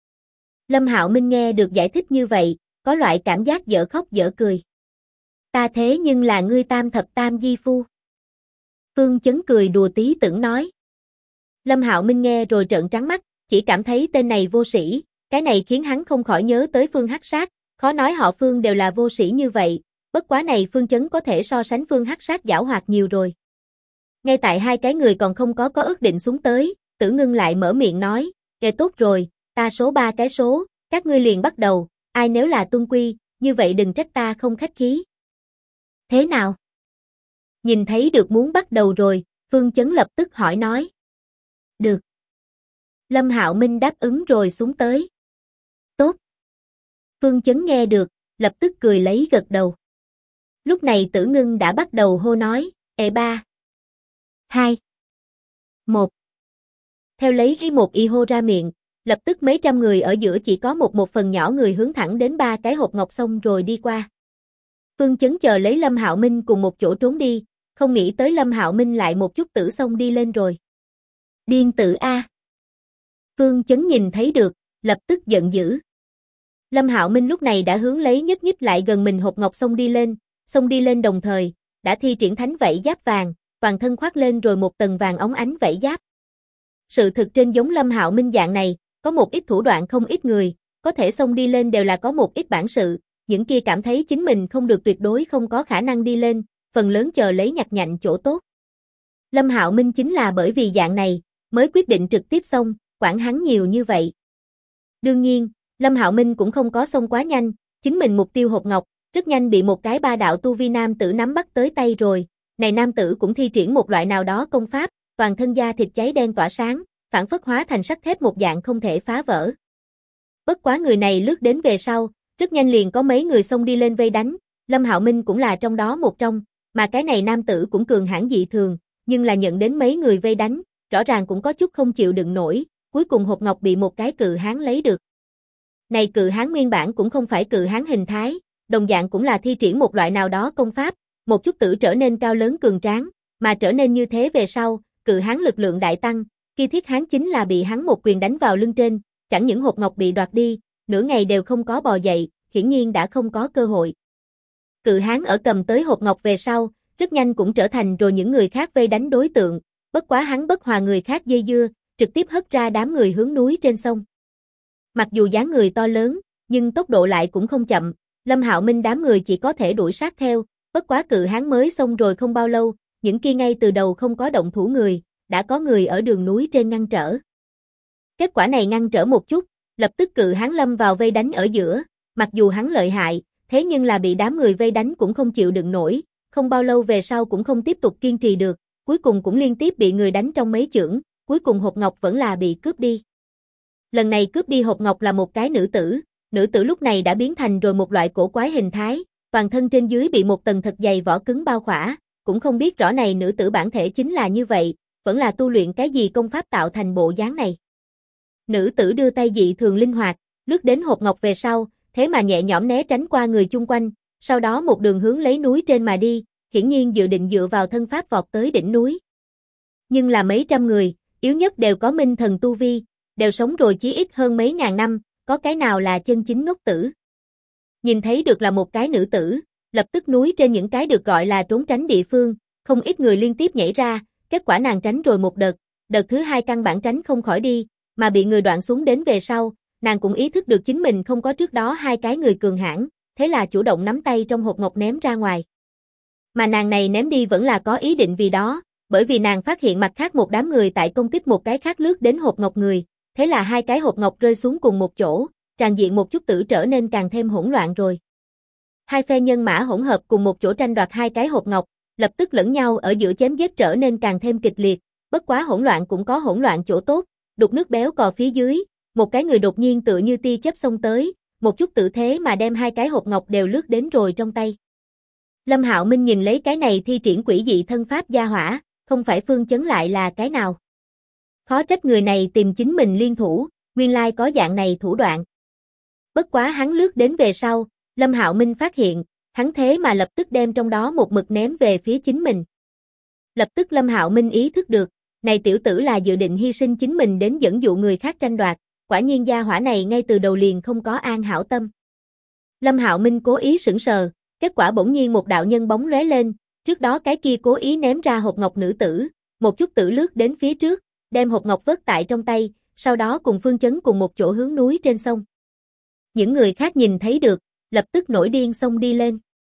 Lâm Hạo Minh nghe được giải thích như vậy, có loại cảm giác dở khóc dở cười. Ta thế nhưng là ngươi tam thập tam di phu. Phương Chấn cười đùa tí tưởng nói. Lâm Hạo Minh nghe rồi trợn trắng mắt, chỉ cảm thấy tên này vô sĩ, cái này khiến hắn không khỏi nhớ tới Phương Hắc Sát, khó nói họ Phương đều là vô sĩ như vậy, bất quá này Phương Chấn có thể so sánh Phương Hắc Sát giảo hoạt nhiều rồi. Ngay tại hai cái người còn không có ước định xuống tới, Tử Ngưng lại mở miệng nói, tốt rồi, ta số 3 cái số, các ngươi liền bắt đầu, ai nếu là tuân quy, như vậy đừng trách ta không khách khí. Thế nào? Nhìn thấy được muốn bắt đầu rồi, Phương Chấn lập tức hỏi nói. Được. Lâm Hạo Minh đáp ứng rồi xuống tới. Tốt. Phương Chấn nghe được, lập tức cười lấy gật đầu. Lúc này Tử Ngưng đã bắt đầu hô nói, 3, 2, 1. Theo lấy ý một y hô ra miệng, lập tức mấy trăm người ở giữa chỉ có một phần nhỏ người hướng thẳng đến 3 cái hộp ngọc xong rồi đi qua. Phương Chấn chờ lấy Lâm Hạo Minh cùng một chỗ trốn đi, không nghĩ tới Lâm Hạo Minh lại một chút tử xong đi lên rồi. Điên tử A. Phương Chấn nhìn thấy được, lập tức giận dữ. Lâm Hạo Minh lúc này đã hướng lấy nhất nhích lại gần mình hộp ngọc xông đi lên đồng thời, đã thi triển thánh vảy giáp vàng, toàn thân khoác lên rồi một tầng vàng óng ánh vảy giáp. Sự thực trên giống Lâm Hạo Minh dạng này, có một ít thủ đoạn không ít người, có thể xông đi lên đều là có một ít bản sự, những kia cảm thấy chính mình không được tuyệt đối không có khả năng đi lên, phần lớn chờ lấy nhặt nhạnh chỗ tốt. Lâm Hạo Minh chính là bởi vì dạng này, mới quyết định trực tiếp xông, quản hắn nhiều như vậy. Đương nhiên, Lâm Hạo Minh cũng không có xông quá nhanh, chính mình mục tiêu hộp ngọc, rất nhanh bị một cái ba đạo tu vi nam tử nắm bắt tới tay rồi, này nam tử cũng thi triển một loại nào đó công pháp, toàn thân da thịt cháy đen tỏa sáng, phản phất hóa thành sắt thép một dạng không thể phá vỡ. Bất quá người này lướt đến về sau, rất nhanh liền có mấy người xông đi lên vây đánh, Lâm Hạo Minh cũng là trong đó một trong, mà cái này nam tử cũng cường hãn dị thường, nhưng là nhận đến mấy người vây đánh, rõ ràng cũng có chút không chịu đựng nổi, cuối cùng hộp ngọc bị một cái cự hán lấy được. Này cự hán nguyên bản cũng không phải cự hán hình thái, đồng dạng cũng là thi triển một loại nào đó công pháp, một chút tử trở nên cao lớn cường tráng, mà trở nên như thế về sau, cự hán lực lượng đại tăng, kia thiết hán chính là bị hắn một quyền đánh vào lưng trên, chẳng những hộp ngọc bị đoạt đi, nửa ngày đều không có bò dậy, hiển nhiên đã không có cơ hội. Cự hán ở cầm tới hộp ngọc về sau, rất nhanh cũng trở thành rồi những người khác vây đánh đối tượng, bất quá hắn bất hòa người khác dây dưa, trực tiếp hất ra đám người hướng núi trên sông. Mặc dù dáng người to lớn, nhưng tốc độ lại cũng không chậm, Lâm Hạo Minh đám người chỉ có thể đuổi sát theo, bất quá cự hán mới xong rồi không bao lâu, những kia ngay từ đầu không có động thủ người, đã có người ở đường núi trên ngăn trở. Kết quả này ngăn trở một chút, lập tức cự hán lâm vào vây đánh ở giữa, mặc dù hắn lợi hại, thế nhưng là bị đám người vây đánh cũng không chịu đựng nổi, không bao lâu về sau cũng không tiếp tục kiên trì được, cuối cùng cũng liên tiếp bị người đánh trong mấy chưởng, cuối cùng hộp ngọc vẫn là bị cướp đi. Lần này cướp đi hộp ngọc là một cái nữ tử lúc này đã biến thành rồi một loại cổ quái hình thái, toàn thân trên dưới bị một tầng thật dày vỏ cứng bao khỏa, cũng không biết rõ này nữ tử bản thể chính là như vậy, vẫn là tu luyện cái gì công pháp tạo thành bộ dáng này. Nữ tử đưa tay dị thường linh hoạt, lướt đến hộp ngọc về sau, thế mà nhẹ nhõm né tránh qua người chung quanh, sau đó một đường hướng lấy núi trên mà đi, hiển nhiên dự định dựa vào thân pháp vọt tới đỉnh núi. Nhưng là mấy trăm người, yếu nhất đều có minh thần tu vi, đều sống rồi chí ít hơn mấy ngàn năm, có cái nào là chân chính ngốc tử. Nhìn thấy được là một cái nữ tử, lập tức núi trên những cái được gọi là trốn tránh địa phương, không ít người liên tiếp nhảy ra, kết quả nàng tránh rồi một đợt thứ hai căn bản tránh không khỏi đi, mà bị người đoạn xuống đến về sau, nàng cũng ý thức được chính mình không có trước đó hai cái người cường hãn, thế là chủ động nắm tay trong hộp ngọc ném ra ngoài. Mà nàng này ném đi vẫn là có ý định vì đó, bởi vì nàng phát hiện mặt khác một đám người tại công kích một cái khác lướt đến hộp ngọc người, thế là hai cái hộp ngọc rơi xuống cùng một chỗ, tràn diện một chút tử trở nên càng thêm hỗn loạn rồi. Hai phe nhân mã hỗn hợp cùng một chỗ tranh đoạt hai cái hộp ngọc, lập tức lẫn nhau ở giữa chém giết trở nên càng thêm kịch liệt, bất quá hỗn loạn cũng có hỗn loạn chỗ tốt, đục nước béo cò phía dưới, một cái người đột nhiên tựa như tia chớp xông tới, một chút tự thế mà đem hai cái hộp ngọc đều lướt đến rồi trong tay. Lâm Hạo Minh nhìn lấy cái này thi triển quỷ dị thân pháp gia hỏa, không phải Phương Chấn lại là cái nào. Khó trách người này tìm chính mình liên thủ, nguyên lai có dạng này thủ đoạn. Bất quá hắn lướt đến về sau, Lâm Hạo Minh phát hiện, hắn thế mà lập tức đem trong đó một mực ném về phía chính mình. Lập tức Lâm Hạo Minh ý thức được, này tiểu tử là dự định hy sinh chính mình đến dẫn dụ người khác tranh đoạt, quả nhiên gia hỏa này ngay từ đầu liền không có an hảo tâm. Lâm Hạo Minh cố ý sững sờ, kết quả bỗng nhiên một đạo nhân bóng lóe lên, trước đó cái kia cố ý ném ra hộp ngọc nữ tử, một chút tử lướt đến phía trước, đem hộp ngọc vớt tại trong tay, sau đó cùng Phương Chấn cùng một chỗ hướng núi trên sông. Những người khác nhìn thấy được, lập tức nổi điên xông đi lên.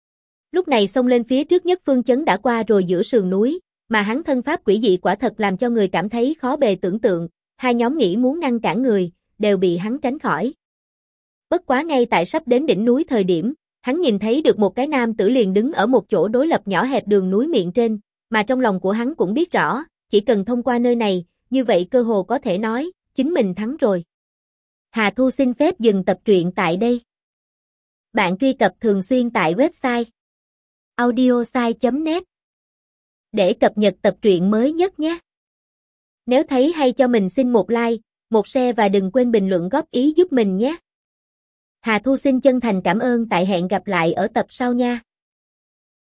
Lúc này xông lên phía trước nhất Phương Chấn đã qua rồi giữa sườn núi, mà hắn thân pháp quỷ dị quả thật làm cho người cảm thấy khó bề tưởng tượng, hai nhóm nghĩ muốn ngăn cản người, đều bị hắn tránh khỏi. Bất quá ngay tại sắp đến đỉnh núi thời điểm, hắn nhìn thấy được một cái nam tử liền đứng ở một chỗ đối lập nhỏ hẹp đường núi miệng trên, mà trong lòng của hắn cũng biết rõ, chỉ cần thông qua nơi này, như vậy cơ hồ có thể nói, chính mình thắng rồi. Hà Thu xin phép dừng tập truyện tại đây. Bạn truy cập thường xuyên tại website audiosai.net để cập nhật tập truyện mới nhất nhé. Nếu thấy hay cho mình xin một like, một share và đừng quên bình luận góp ý giúp mình nhé. Hà Thu xin chân thành cảm ơn, tại hẹn gặp lại ở tập sau nha.